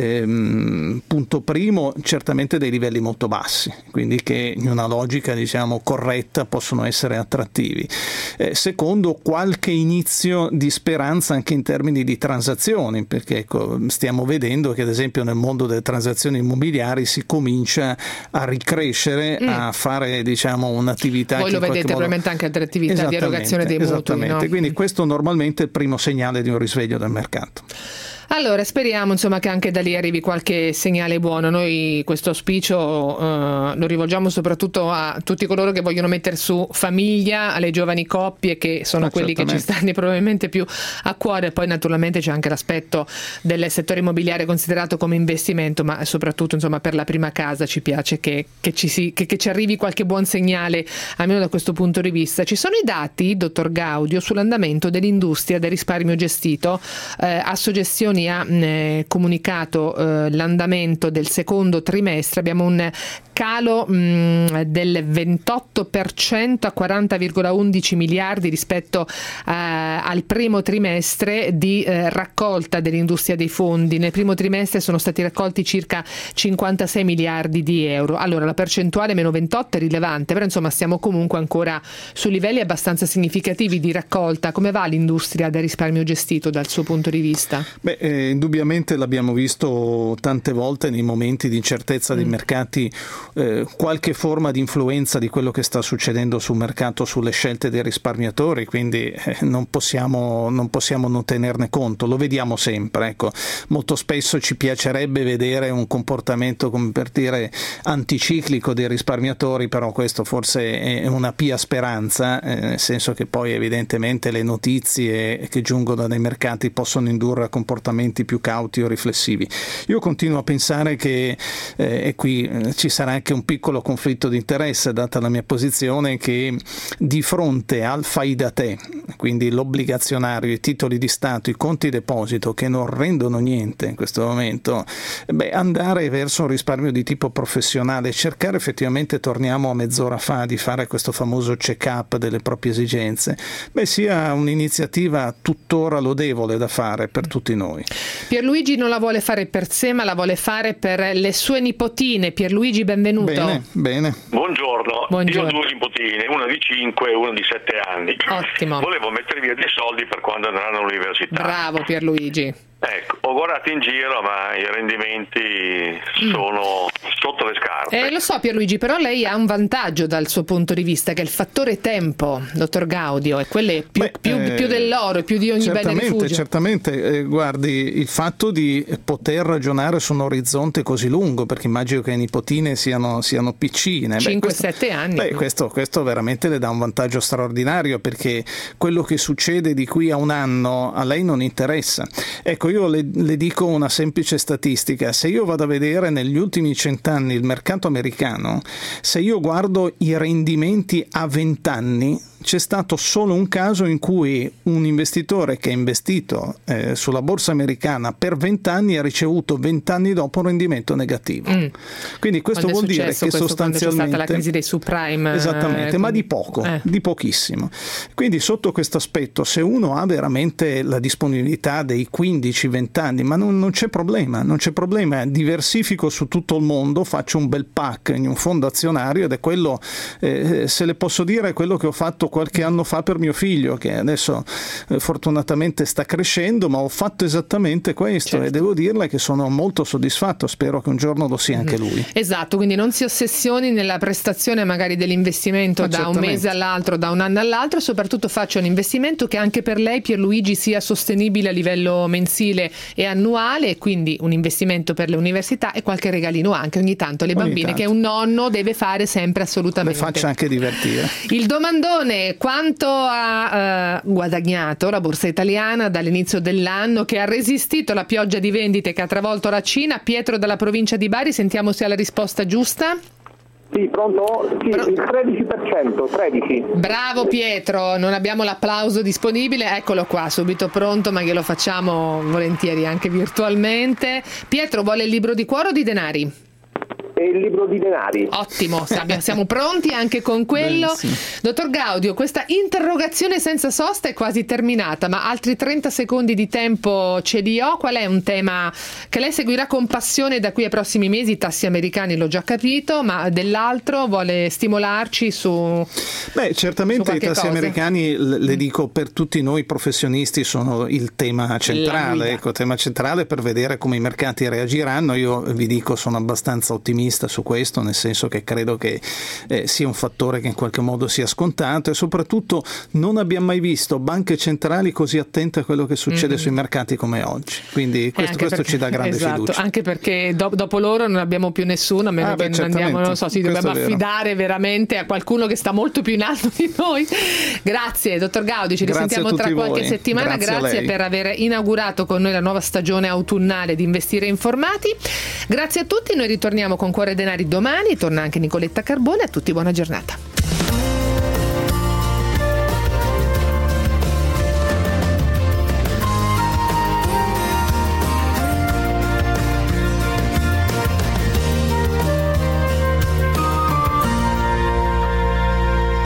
punto primo, certamente dei livelli molto bassi, quindi che in una logica corretta possono essere attrattivi. Secondo, qualche inizio di speranza anche in termini di transazioni, perché stiamo vedendo che ad esempio nel mondo delle transazioni immobiliari si comincia a ricrescere, a fare un'attività. Voi che lo vedete probabilmente anche altre attività di erogazione dei mutui, no? Quindi questo normalmente è il primo segnale di un risveglio del mercato. Allora, speriamo insomma che anche da lì arrivi qualche segnale buono. Noi questo auspicio lo rivolgiamo soprattutto a tutti coloro che vogliono mettere su famiglia, alle giovani coppie che sono quelli che ci stanno probabilmente più a cuore. Poi naturalmente c'è anche l'aspetto del settore immobiliare considerato come investimento, ma soprattutto insomma per la prima casa ci piace che ci arrivi qualche buon segnale, almeno da questo punto di vista. Ci sono i dati, dottor Gaudio, sull'andamento dell'industria del risparmio gestito. Assogestioni ha comunicato l'andamento del secondo trimestre. Abbiamo un calo del 28% a 40,11 miliardi rispetto al primo trimestre di raccolta dell'industria dei fondi. Nel primo trimestre sono stati raccolti circa 56 miliardi di euro. Allora la percentuale meno 28 è rilevante, però insomma stiamo comunque ancora su livelli abbastanza significativi di raccolta. Come va l'industria del risparmio gestito dal suo punto di vista? Indubbiamente l'abbiamo visto tante volte nei momenti di incertezza dei mercati, qualche forma di influenza di quello che sta succedendo sul mercato sulle scelte dei risparmiatori, quindi non possiamo non tenerne conto, lo vediamo sempre. Ecco, molto spesso ci piacerebbe vedere un comportamento, come per dire, anticiclico dei risparmiatori, però questo forse è una pia speranza, nel senso che poi evidentemente le notizie che giungono dai mercati possono indurre a comportamenti più cauti o riflessivi. Io continuo a pensare che, e qui ci sarà anche un piccolo conflitto di interesse data la mia posizione, che di fronte al fai da te, quindi l'obbligazionario, i titoli di Stato, i conti deposito che non rendono niente in questo momento, andare verso un risparmio di tipo professionale, cercare effettivamente, torniamo a mezz'ora fa, di fare questo famoso check-up delle proprie esigenze, sia un'iniziativa tuttora lodevole da fare per tutti noi. Pierluigi non la vuole fare per sé, ma la vuole fare per le sue nipotine. Pierluigi, benvenuto. Bene. Buongiorno. Io ho due nipotine, una di 5 e una di 7 anni. Ottimo. Volevo mettere via dei soldi per quando andranno all'università. Bravo Pierluigi. Ecco, ho guardato in giro, ma i rendimenti sono sotto le scarpe. Lo so Pierluigi, però lei ha un vantaggio dal suo punto di vista, che è il fattore tempo, dottor Gaudio, e quello è più dell'oro e più di ogni bene rifugio. Certamente, guardi, il fatto di poter ragionare su un orizzonte così lungo, perché immagino che le nipotine siano piccine. 5-7 anni. Questo veramente le dà un vantaggio straordinario, perché quello che succede di qui a un anno a lei non interessa. Ecco, io le dico una semplice statistica: se io vado a vedere negli ultimi 100 anni il mercato americano, se io guardo i rendimenti a 20 anni, c'è stato solo un caso in cui un investitore che ha investito sulla borsa americana per 20 anni ha ricevuto 20 anni dopo un rendimento negativo. Quindi questo vuol dire che sostanzialmente c'è stata la crisi dei subprime. Esattamente, ma di poco, di pochissimo. Quindi sotto questo aspetto, se uno ha veramente la disponibilità dei 15-20 anni, ma non c'è problema, diversifico su tutto il mondo, faccio un bel pack in un fondo azionario, ed è quello, se le posso dire, è quello che ho fatto qualche anno fa per mio figlio, che adesso fortunatamente sta crescendo, ma ho fatto esattamente questo, e devo dirle che sono molto soddisfatto, spero che un giorno lo sia anche lui. Esatto, quindi non si ossessioni nella prestazione magari dell'investimento da un mese all'altro, da un anno all'altro, soprattutto faccia un investimento che anche per lei, Pierluigi, sia sostenibile a livello mensile e annuale, e quindi un investimento per le università e qualche regalino anche ogni tanto alle bambine, che un nonno deve fare sempre assolutamente. Le faccia anche divertire. Il domandone: quanto ha guadagnato la borsa italiana dall'inizio dell'anno, che ha resistito la pioggia di vendite che ha travolto la Cina? Pietro dalla provincia di Bari, sentiamo se ha la risposta giusta. Sì, pronto? Sì, il 13%, 13. Bravo Pietro, non abbiamo l'applauso disponibile, eccolo qua, subito pronto, ma glielo facciamo volentieri anche virtualmente. Pietro, vuole il libro di cuore o di denari? Il libro di denari. Ottimo, siamo pronti anche con quello. Benissimo. Dottor Gaudio, questa interrogazione senza sosta è quasi terminata, ma altri 30 secondi di tempo ce li ho. Qual è un tema che lei seguirà con passione da qui ai prossimi mesi? I tassi americani l'ho già capito, ma dell'altro vuole stimolarci su... certamente su i tassi americani, le dico, per tutti noi professionisti sono il tema centrale, tema centrale per vedere come i mercati reagiranno. Io vi dico, sono abbastanza ottimista ottimista su questo, nel senso che credo che sia un fattore che in qualche modo sia scontato, e soprattutto non abbiamo mai visto banche centrali così attente a quello che succede sui mercati come oggi, quindi questo ci dà grande fiducia. Anche perché dopo loro non abbiamo più nessuno, a meno che non andiamo, non lo so, dobbiamo affidare veramente a qualcuno che sta molto più in alto di noi. Grazie dottor Gaudi, ci risentiamo tra qualche settimana. Grazie per aver inaugurato con noi la nuova stagione autunnale di Investire Informati. Grazie a tutti, noi ritorniamo con Cuore Denari domani, torna anche Nicoletta Carbone, a tutti buona giornata.